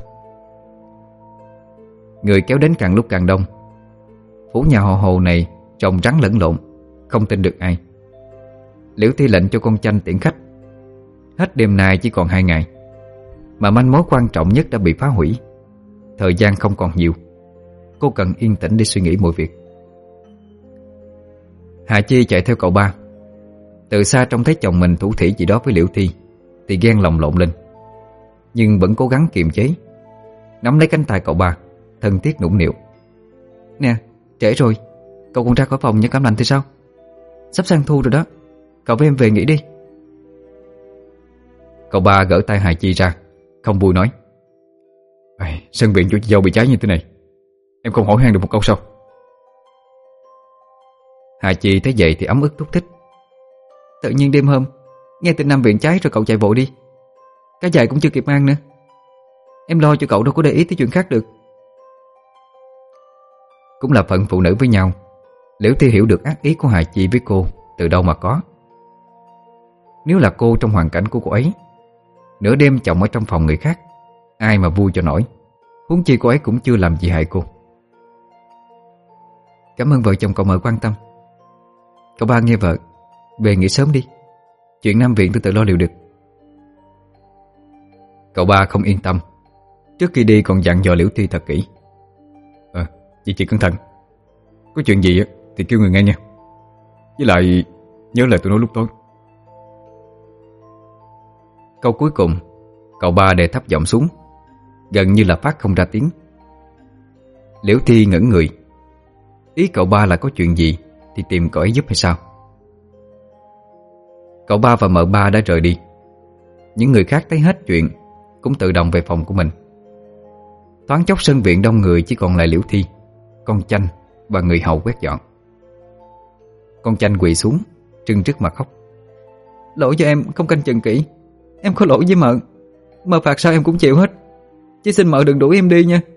Người kéo đến càng lúc càng đông. Phủ nhà họ Hồ này trồng rắn lẫn lộn, không tin được ai. Liễu Thi lệnh cho con Chanh tiễn khách. Hết đêm nay chỉ còn hai ngày, mà manh mối quan trọng nhất đã bị phá hủy. Thời gian không còn nhiều, cô cần yên tĩnh để suy nghĩ mọi việc. Hà Chi chạy theo cậu ba. Từ xa trông thấy chồng mình thủ thỉ gì đó với Liễu Thi thì ghen lòng lộn lên, nhưng vẫn cố gắng kiềm chế, nắm lấy cánh tay cậu ba, thân thiết nũng nịu: Nè, trễ rồi, cậu còn ra khỏi phòng nhận cảm lạnh thì sao? Sắp sang thu rồi đó, cậu với em về nghỉ đi. Cậu ba gỡ tay Hà Chi ra, không vui nói: Sân viện của chị dâu bị cháy như thế này, em không hỏi han được một câu sao? Hà Chi thấy vậy thì ấm ức thúc thích: Tự nhiên đêm hôm nghe tin Nam viện cháy rồi cậu chạy vội đi, cá dài cũng chưa kịp ăn nữa. Em lo cho cậu đâu có để ý tới chuyện khác được. Cũng là phận phụ nữ với nhau, Liễu Thi hiểu được ác ý của Hà Chi với cô từ đâu mà có. Nếu là cô trong hoàn cảnh của cô ấy, nửa đêm chồng ở trong phòng người khác, ai mà vui cho nổi. Huống chi cô ấy cũng chưa làm gì hại cô. Cảm ơn vợ chồng cậu mợ quan tâm. Cậu ba nghe vợ, về nghỉ sớm đi. Chuyện Nam viện tôi tự lo liệu được. Cậu ba không yên tâm, trước khi đi còn dặn dò Liễu Thi thật kỹ: Ờ, chị chị cẩn thận, có chuyện gì thì kêu người nghe nha. Với lại nhớ lời tôi nói lúc tối. Câu cuối cùng cậu ba đè thấp giọng xuống, gần như là phát không ra tiếng. Liễu Thi ngẩn người. Ý cậu ba là có chuyện gì thì tìm cậu ấy giúp hay sao? Cậu ba và mợ ba đã rời đi. Những người khác thấy hết chuyện cũng tự động về phòng của mình. Thoáng chốc sân viện đông người chỉ còn lại Liễu Thi, con Chanh và người hầu quét dọn. Con Chanh quỳ xuống, trưng trước mặt khóc: Lỗi cho em không canh chừng kỹ, em có lỗi với mợ. Mợ phạt sao em cũng chịu hết, chỉ xin mợ đừng đuổi em đi nha.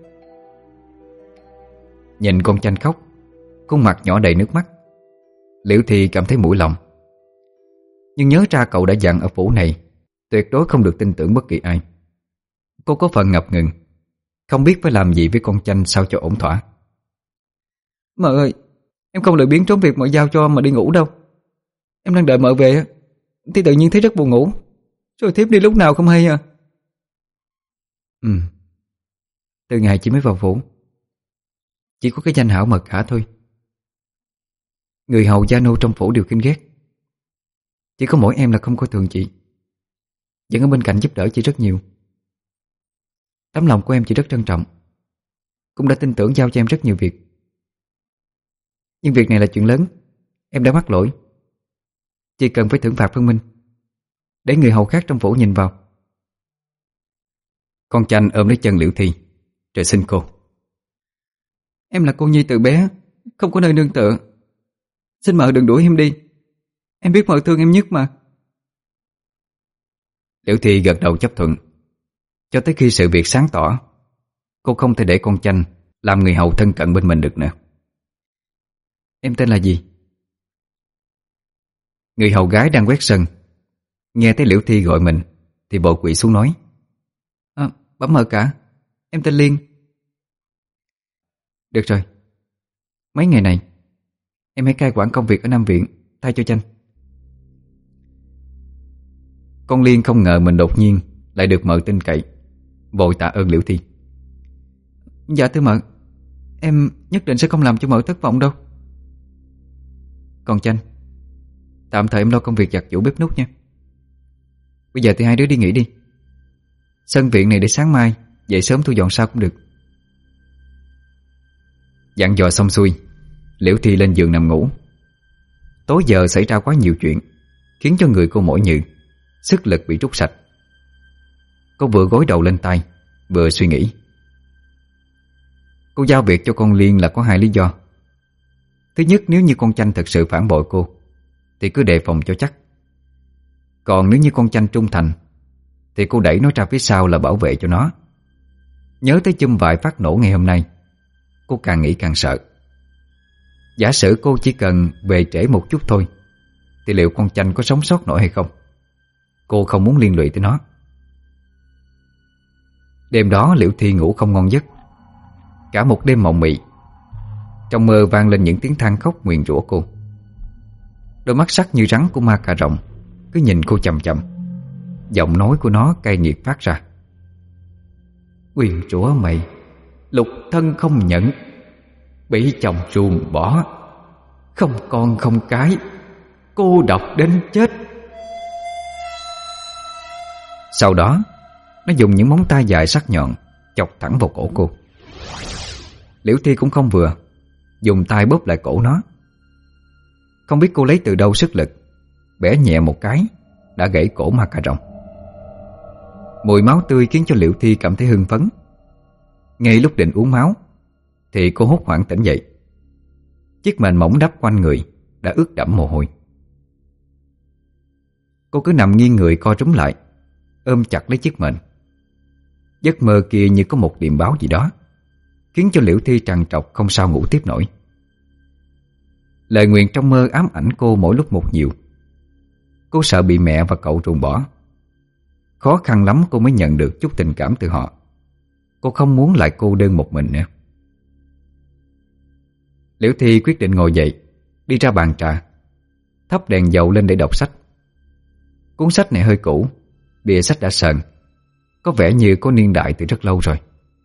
Nhìn con Chanh khóc, khuôn mặt nhỏ đầy nước mắt, Liễu Thi cảm thấy mũi lòng. Nhưng nhớ ra cậu đã dặn ở phủ này tuyệt đối không được tin tưởng bất kỳ ai. Cô có phần ngập ngừng, không biết phải làm gì với con Chanh sao cho ổn thỏa. Mợ ơi, em không lười biếng trốn việc mợ giao cho mà đi ngủ đâu. Em đang đợi mợ về thì tự nhiên thấy rất buồn ngủ, rồi thiếp đi lúc nào không hay à. Ừ, từ ngày chị mới vào phủ, chỉ có cái danh hảo mật khả thôi. Người hầu gia nô trong phủ đều khinh ghét. Chỉ có mỗi em là không coi thường chị, vẫn ở bên cạnh giúp đỡ chị rất nhiều. Tấm lòng của em chị rất trân trọng, cũng đã tin tưởng giao cho em rất nhiều việc. Nhưng việc này là chuyện lớn, em đã mắc lỗi. Chị cần phải thưởng phạt phân minh, để người hầu khác trong phủ nhìn vào. Con Chanh ôm lấy chân Liễu Thi rồi xin cô: Em là cô nhi từ bé, không có nơi nương tựa. Xin mợ đừng đuổi em đi, em biết mợ thương em nhất mà. Liễu Thi gật đầu chấp thuận. Cho tới khi sự việc sáng tỏ, cô không thể để con Chanh làm người hầu thân cận bên mình được nữa. Em tên là gì? Người hầu gái đang quét sân nghe thấy Liễu Thi gọi mình thì vội quỵ xuống nói: À, bẩm mợ cả, em tên Liên. Được rồi, mấy ngày này em hãy cai quản công việc ở Nam Viện thay cho Chanh. Con Liên không ngờ mình đột nhiên lại được mợ tin cậy, vội tạ ơn Liễu Thi. Dạ thưa mợ, em nhất định sẽ không làm cho mợ thất vọng đâu. Còn Chanh, tạm thời em lo công việc giặt giũ bếp núc nha. Bây giờ thì hai đứa đi nghỉ đi. Sân viện này để sáng mai dậy sớm thu dọn sau cũng được. Dặn dò xong xuôi, Liễu Thi lên giường nằm ngủ. Tối giờ xảy ra quá nhiều chuyện, khiến cho người cô mỏi nhừ, sức lực bị trút sạch. Cô vừa gối đầu lên tay, vừa suy nghĩ. Cô giao việc cho con Liên là có hai lý do. Thứ nhất, nếu như con Chanh thực sự phản bội cô thì cứ đề phòng cho chắc. Còn nếu như con Chanh trung thành thì cô đẩy nó ra phía sau là bảo vệ cho nó. Nhớ tới chum vải phát nổ ngày hôm nay, cô càng nghĩ càng sợ. Giả sử cô chỉ cần về trễ một chút thôi thì liệu con Chanh có sống sót nổi hay không? Cô không muốn liên lụy tới nó. Đêm đó Liễu Thi ngủ không ngon giấc. Cả một đêm mộng mị. Trong mơ vang lên những tiếng than khóc nguyền rủa cô. Đôi mắt sắc như rắn của ma cà rồng cứ nhìn cô chằm chằm. Giọng nói của nó cay nghiệt phát ra: Nguyền rủa mày, lục thân không nhận, bị chồng ruồng bỏ, không con không cái, cô độc đến chết. Sau đó nó dùng những móng tay dài sắc nhọn chọc thẳng vào cổ cô. Liễu Thi cũng không vừa, dùng tay bóp lại cổ nó. Không biết cô lấy từ đâu sức lực, bẻ nhẹ một cái đã gãy cổ ma cà rồng. Mùi máu tươi khiến cho Liễu Thi cảm thấy hưng phấn. Ngay lúc định uống máu thì cô hốt hoảng tỉnh dậy. Chiếc mền mỏng đắp quanh người đã ướt đẫm mồ hôi. Cô cứ nằm nghiêng người co rúm lại, ôm chặt lấy chiếc mền. Giấc mơ kia như có một điềm báo gì đó, khiến cho Liễu Thi trằn trọc không sao ngủ tiếp nổi. Lời nguyền trong mơ ám ảnh cô mỗi lúc một nhiều. Cô sợ bị mẹ và cậu ruồng bỏ. Khó khăn lắm cô mới nhận được chút tình cảm từ họ. Cô không muốn lại cô đơn một mình nữa. Liễu Thi quyết định ngồi dậy, đi ra bàn trà, thắp đèn dầu lên để đọc sách. Cuốn sách này hơi cũ, bìa sách đã sờn, có vẻ như có niên đại từ rất lâu rồi.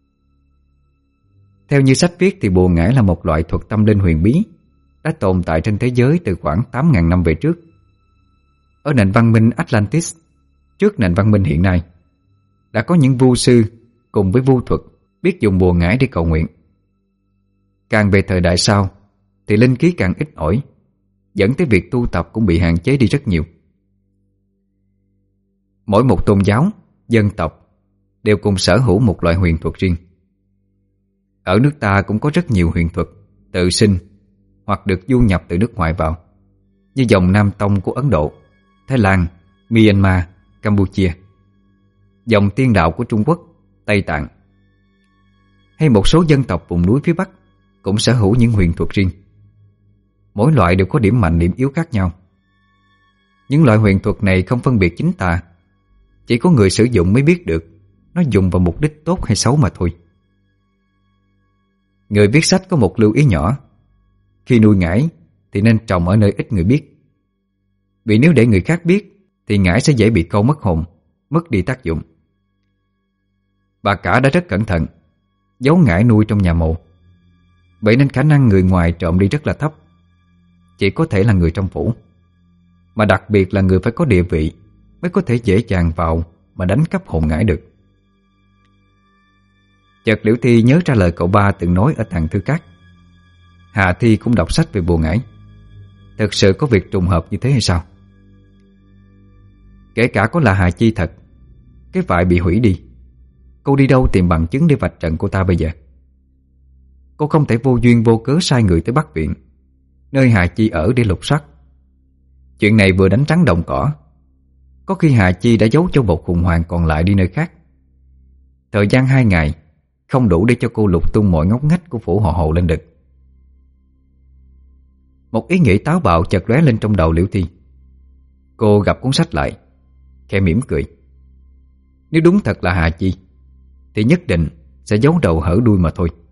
Theo như sách viết thì bùa ngải là một loại thuật tâm linh huyền bí đã tồn tại trên thế giới từ khoảng tám nghìn năm về trước. Ở nền văn minh Atlantis, trước nền văn minh hiện nay, đã có những vu sư cùng với vu thuật biết dùng bùa ngải để cầu nguyện. Càng về thời đại sau thì linh khí càng ít ỏi, dẫn tới việc tu tập cũng bị hạn chế đi rất nhiều. Mỗi một tôn giáo, dân tộc đều cùng sở hữu một loại huyền thuật riêng. Ở nước ta cũng có rất nhiều huyền thuật tự sinh hoặc được du nhập từ nước ngoài vào, như dòng Nam Tông của Ấn Độ, Thái Lan, Myanmar, Campuchia, dòng tiên đạo của Trung Quốc, Tây Tạng, hay một số dân tộc vùng núi phía Bắc cũng sở hữu những huyền thuật riêng. Mỗi loại đều có điểm mạnh điểm yếu khác nhau. Những loại huyền thuật này không phân biệt chính tà, chỉ có người sử dụng mới biết được nó dùng vào mục đích tốt hay xấu mà thôi. Người viết sách có một lưu ý nhỏ: khi nuôi ngải thì nên trồng ở nơi ít người biết. Vì nếu để người khác biết thì ngải sẽ dễ bị câu mất hồn, mất đi tác dụng. Bà cả đã rất cẩn thận, giấu ngải nuôi trong nhà mộ. Vậy nên khả năng người ngoài trộm đi rất là thấp. Chỉ có thể là người trong phủ, mà đặc biệt là người phải có địa vị mới có thể dễ dàng vào mà đánh cắp hồn ngải được. Chợt Liễu Thi nhớ ra lời cậu ba từng nói ở Tàng Thư Các: Hà Thi cũng đọc sách về bùa ngải. Thực sự có việc trùng hợp như thế hay sao? Kể cả có là Hà Chi thật, cái vại bị hủy đi, cô đi đâu tìm bằng chứng để vạch trần cô ta bây giờ? Cô không thể vô duyên vô cớ sai người tới Bắc Viện, nơi Hà Chi ở, để lục soát. Chuyện này vừa đánh trắng đồng cỏ, Có khi Hà Chi đã giấu cho bột khủng hoảng còn lại đi nơi khác. Thời gian hai ngày không đủ để cho cô lục tung mọi ngóc ngách của phủ họ Hồ lên được. Một ý nghĩ táo bạo chợt lóe lên trong đầu Liễu Thi. Cô gặp cuốn sách lại, khẽ mỉm cười. Nếu đúng thật là Hà Chi thì nhất định sẽ giấu đầu hở đuôi mà thôi.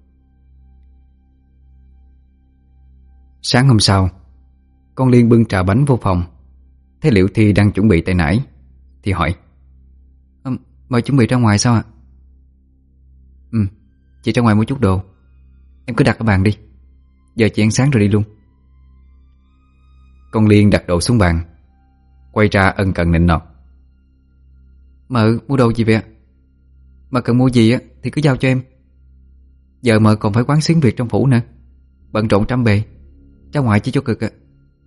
Sáng hôm sau, con Liên bưng trà bánh vô phòng, thấy Liễu Thi đang chuẩn bị tay nải thì hỏi: à, Mời chuẩn bị ra ngoài sao ạ? Ừ, chị ra ngoài mua chút đồ. Em cứ đặt ở bàn đi, giờ chị ăn sáng rồi đi luôn. Con Liên đặt đồ xuống bàn, quay ra ân cần nịnh nọt: Mợ mua đồ gì vậy ạ? Mà cần mua gì á thì cứ giao cho em. Giờ mợ còn phải quán xuyến việc trong phủ nữa, bận rộn trăm bề, ra ngoài chỉ cho cực ạ.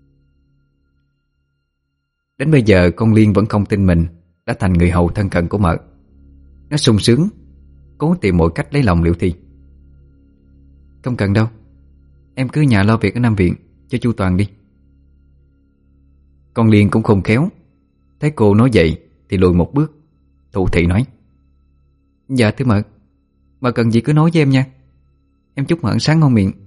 Đến bây giờ con Liên vẫn không tin mình đã thành người hầu thân cận của mợ. Nó sung sướng, cố tìm mọi cách lấy lòng Liễu Thi. Không cần đâu, em cứ nhà lo việc ở Nam Viện cho chu toàn đi. Con Liên cũng khôn khéo, thấy cô nói vậy thì lùi một bước, thủ thị nói: Dạ thưa mợ, mợ cần gì cứ nói với em nha. Em chúc mợ ăn sáng ngon miệng.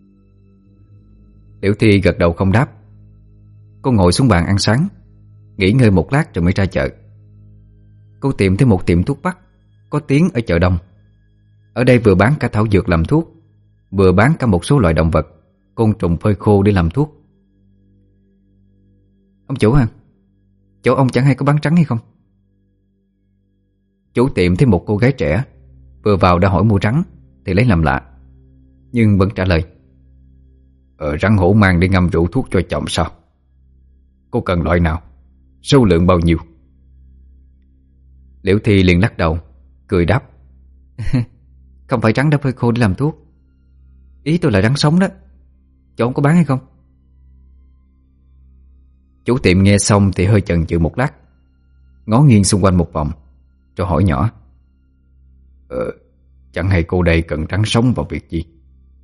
Liễu Thi gật đầu không đáp. Cô ngồi xuống bàn ăn sáng, nghỉ ngơi một lát rồi mới ra chợ. Cô tìm thấy một tiệm thuốc bắc có tiếng ở chợ Đông. Ở đây vừa bán cả thảo dược làm thuốc, vừa bán cả một số loại động vật, côn trùng phơi khô để làm thuốc. Ông chủ hả? Chỗ ông chẳng hay có bán trắng hay không? Chủ tiệm thấy một cô gái trẻ vừa vào đã hỏi mua trắng thì lấy làm lạ, nhưng vẫn trả lời: Ờ, rắn hổ mang để ngâm rượu thuốc cho chồng sao? Cô cần loại nào? Số lượng bao nhiêu? Liễu Thi liền lắc đầu, cười đáp: Không phải trắng đã phơi khô để làm thuốc. Ý tôi là rắn sống đó. Chỗ ông có bán hay không? Chủ tiệm nghe xong thì hơi chần chừ một lát, ngó nghiêng xung quanh một vòng rồi hỏi nhỏ: Ờ, chẳng hay cô đây cần rắn sống vào việc gì?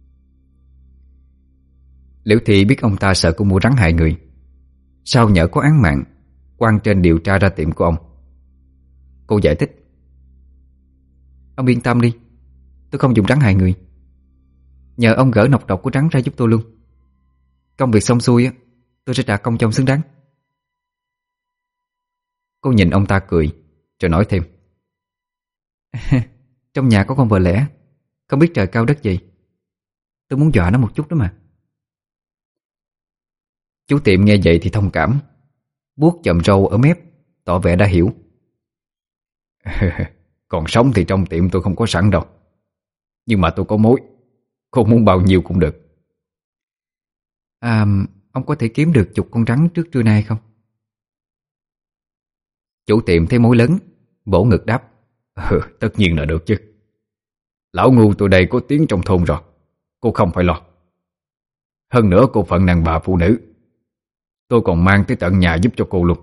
Liễu Thi biết ông ta sợ cô mua rắn hại người, sao nhỡ có án mạng, quan trên điều tra ra tiệm của ông. Cô giải thích: Ông yên tâm đi, tôi không dùng rắn hại người. Nhờ ông gỡ nọc độc của rắn ra giúp tôi luôn. Công việc xong xuôi á, tôi sẽ trả công cho ông xứng đáng. Cô nhìn ông ta cười rồi nói thêm: Trong nhà có con vợ lẽ, không biết trời cao đất gì, tôi muốn dọa nó một chút đó mà. Chú tiệm nghe vậy thì thông cảm, vuốt chòm râu ở mép, tỏ vẻ đã hiểu. Còn sống thì trong tiệm tôi không có sẵn đâu, nhưng mà tôi có mối, cô muốn bao nhiêu cũng được. À, ông có thể kiếm được chục con rắn trước trưa nay không? Chủ tiệm thấy mối lớn, vỗ ngực đáp: Ừ, tất nhiên là được chứ. Lão ngu tôi đây có tiếng trong thôn rồi, cô không phải lo. Hơn nữa cô phận nàng bà phụ nữ, tôi còn mang tới tận nhà giúp cho cô luôn.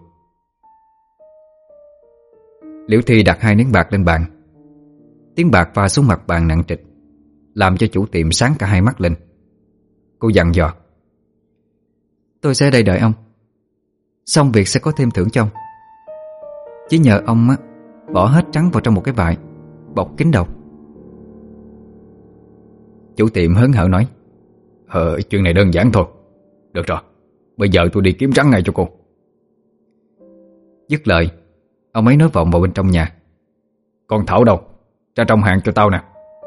Liễu Thi đặt hai nén bạc lên bàn. Tiếng bạc pha xuống mặt bàn nặng trịch, làm cho chủ tiệm sáng cả hai mắt lên. Cô dặn dò: Tôi sẽ ở đây đợi ông, xong việc sẽ có thêm thưởng cho ông. Chỉ nhờ ông á, bỏ hết trắng vào trong một cái vại, bọc kín đầu. Chủ tiệm hớn hở nói: Ờ, chuyện này đơn giản thôi. Được rồi, bây giờ tôi đi kiếm rắn ngay cho cô. Dứt lời, ông ấy nói vọng vào bên trong nhà: Con Thảo đâu? Ra trong hàng cho tao nè.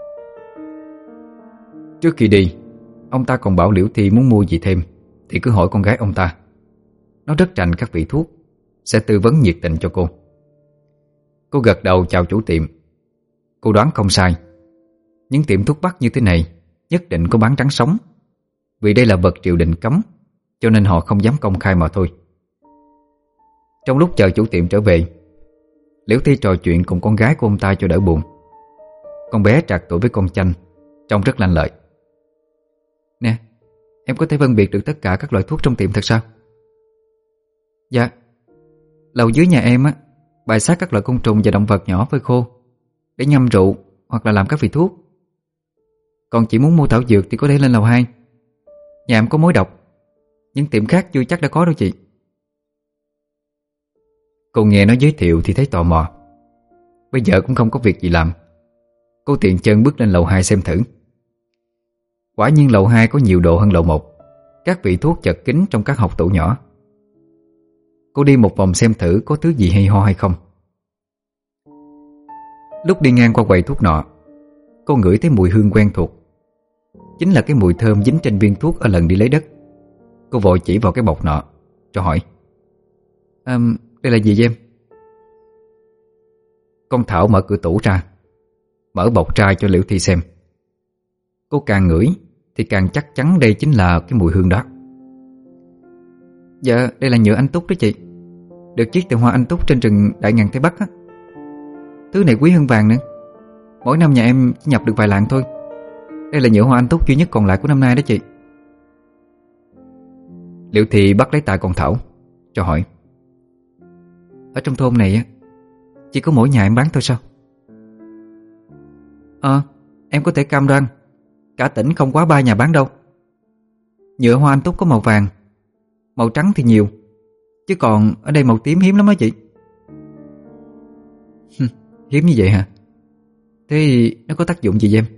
Trước khi đi, ông ta còn bảo Liễu Thi muốn mua gì thêm thì cứ hỏi con gái ông ta. Nó rất rành các vị thuốc, sẽ tư vấn nhiệt tình cho cô. Cô gật đầu chào chủ tiệm. Cô đoán không sai, những tiệm thuốc bắc như thế này nhất định có bán rắn sống. Vì đây là vật triều đình cấm, cho nên họ không dám công khai mà thôi. Trong lúc chờ chủ tiệm trở về, Liễu Thi trò chuyện cùng con gái của ông ta cho đỡ buồn. Con bé trạc tuổi với con Chanh, trông rất lanh lợi. Nè, em có thể phân biệt được tất cả các loại thuốc trong tiệm thật sao? Dạ. Lầu dưới nhà em á, bày sát các loại côn trùng và động vật nhỏ phơi khô để ngâm rượu hoặc là làm các vị thuốc. Còn chị muốn mua thảo dược thì có thể lên lầu hai. Nhà em có mối độc, nhưng tiệm khác chưa chắc đã có đâu chị. Cô nghe nó giới thiệu thì thấy tò mò. Bây giờ cũng không có việc gì làm, cô tiện chân bước lên lầu hai xem thử. Quả nhiên lầu hai có nhiều đồ hơn lầu một. Các vị thuốc chật kín trong các hộc tủ nhỏ. Cô đi một vòng xem thử có thứ gì hay ho hay không. Lúc đi ngang qua quầy thuốc nọ, cô ngửi thấy mùi hương quen thuộc. Chính là cái mùi thơm dính trên viên thuốc ở lần đi lấy đất. Cô vội chỉ vào cái bọc nọ rồi hỏi: à, đây là gì vậy em? Con Thảo mở cửa tủ ra, mở bọc ra cho Liễu Thi xem. Cô càng ngửi thì càng chắc chắn đây chính là cái mùi hương đó. Dạ, đây là nhựa anh túc đó chị, được chiết từ hoa anh túc trên rừng Đại Ngàn Tây Bắc á. Thứ này quý hơn vàng nữa. Mỗi năm nhà em chỉ nhập được vài lạng thôi. Đây là nhựa hoa anh túc duy nhất còn lại của năm nay đó chị. Liễu Thi bắt lấy tay con Thảo cho hỏi: ở trong thôn này á, chỉ có mỗi nhà em bán thôi sao? Ờ, em có thể cam đoan cả tỉnh không quá ba nhà bán đâu. Nhựa hoa anh túc có màu vàng, màu trắng thì nhiều, chứ còn ở đây màu tím hiếm lắm đó chị. Hiếm như vậy hả? Thế nó có tác dụng gì vậy em?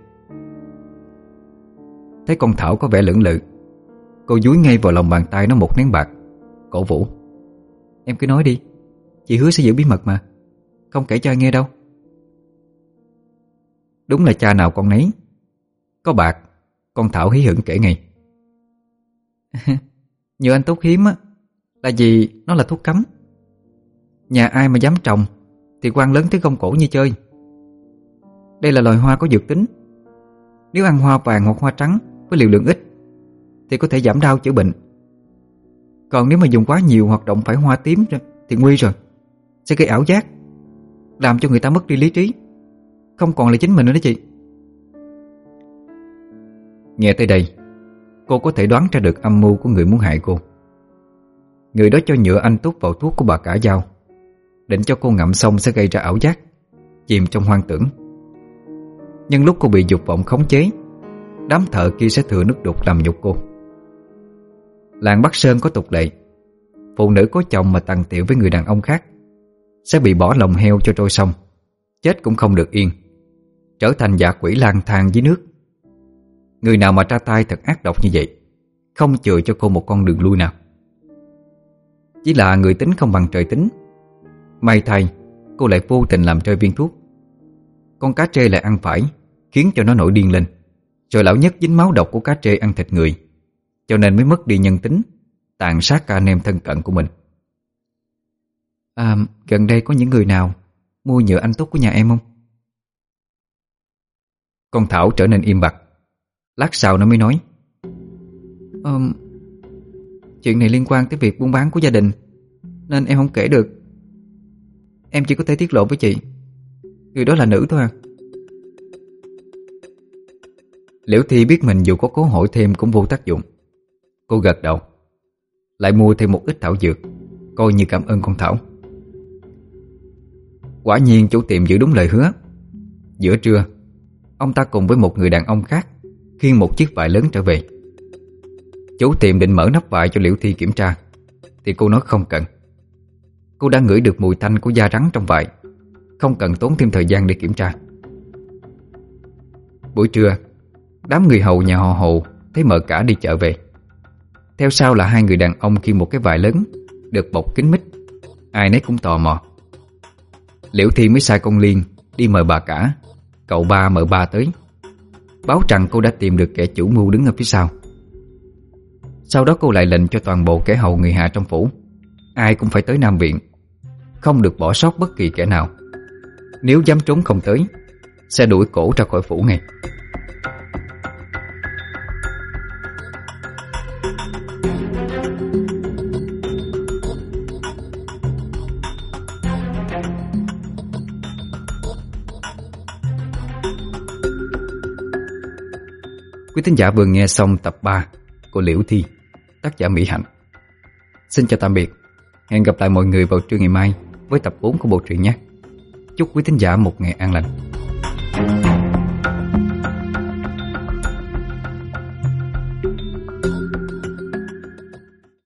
Thấy con Thảo có vẻ lưỡng lự, cô dúi ngay vào lòng bàn tay nó một nén bạc, cổ vũ: em cứ nói đi, chị hứa sẽ giữ bí mật mà, không kể cho ai nghe đâu. Đúng là cha nào con nấy. Có bạc, con Thảo hí hửng kể ngay: nhựa anh túc hiếm á, là vì nó là thuốc cấm. Nhà ai mà dám trồng thì quan lớn tới gông cổ như chơi. Đây là loài hoa có dược tính. Nếu ăn hoa vàng hoặc hoa trắng với liều lượng ít thì có thể giảm đau chữa bệnh. Còn nếu mà dùng quá nhiều hoặc động phải hoa tím thì nguy rồi, sẽ gây ảo giác, làm cho người ta mất đi lý trí, không còn là chính mình nữa đó chị. Nghe tới đây, cô có thể đoán ra được âm mưu của người muốn hại cô. Người đó cho nhựa anh túc vào thuốc của bà cả Giao, định cho cô ngậm xong sẽ gây ra ảo giác, chìm trong hoang tưởng. Nhưng lúc cô bị dục vọng khống chế, đám thợ kia sẽ thừa nước đục làm nhục cô. Làng Bắc Sơn có tục lệ, phụ nữ có chồng mà tằng tiệu với người đàn ông khác sẽ bị bỏ lòng heo cho trôi sông, chết cũng không được yên, trở thành dã quỷ lang thang dưới nước. Người nào mà ra tay thật ác độc như vậy, không chừa cho cô một con đường lui nào. Chỉ là người tính không bằng trời tính. May thay, cô lại vô tình làm rơi viên thuốc. Con cá trê lại ăn phải, khiến cho nó nổi điên lên. Rồi lão nhất dính máu độc của cá trê ăn thịt người, cho nên mới mất đi nhân tính, tàn sát cả anh em thân cận của mình. À, gần đây có những người nào mua nhựa anh túc của nhà em không? Con Thảo trở nên im bặt. Lát sau nó mới nói: ờ, chuyện này liên quan tới việc buôn bán của gia đình, nên em không kể được. Em chỉ có thể tiết lộ với chị, người đó là nữ thôi à. Liễu Thi biết mình dù có cố hỏi thêm cũng vô tác dụng. Cô gật đầu, lại mua thêm một ít thảo dược, coi như cảm ơn con Thảo. Quả nhiên chủ tiệm giữ đúng lời hứa. Giữa trưa, ông ta cùng với một người đàn ông khác khiêng một chiếc vải lớn trở về. Chủ tiệm định mở nắp vải cho Liễu Thi kiểm tra, thì cô nói không cần. Cô đã ngửi được mùi tanh của da rắn trong vải, không cần tốn thêm thời gian để kiểm tra. Buổi trưa, đám người hầu nhà họ Hồ thấy mợ cả đi chợ về. Theo sau là hai người đàn ông khiêng một cái vải lớn được bọc kín mít. Ai nấy cũng tò mò. Liễu Thi mới sai con Liên đi mời bà cả, cậu ba mợ ba tới, báo rằng cô đã tìm được kẻ chủ mưu đứng ở phía sau. Sau đó cô lại lệnh cho toàn bộ kẻ hầu người hạ trong phủ, ai cũng phải tới Nam Viện, không được bỏ sót bất kỳ kẻ nào. Nếu dám trốn không tới, sẽ đuổi cổ ra khỏi phủ ngay. Quý thính giả vừa nghe xong tập ba của Liễu Thi, tác giả Mỹ Hạnh. Xin chào tạm biệt. Hẹn gặp lại mọi người vào trưa ngày mai với tập bốn của bộ truyện nhé. Chúc quý thính giả một ngày an lành.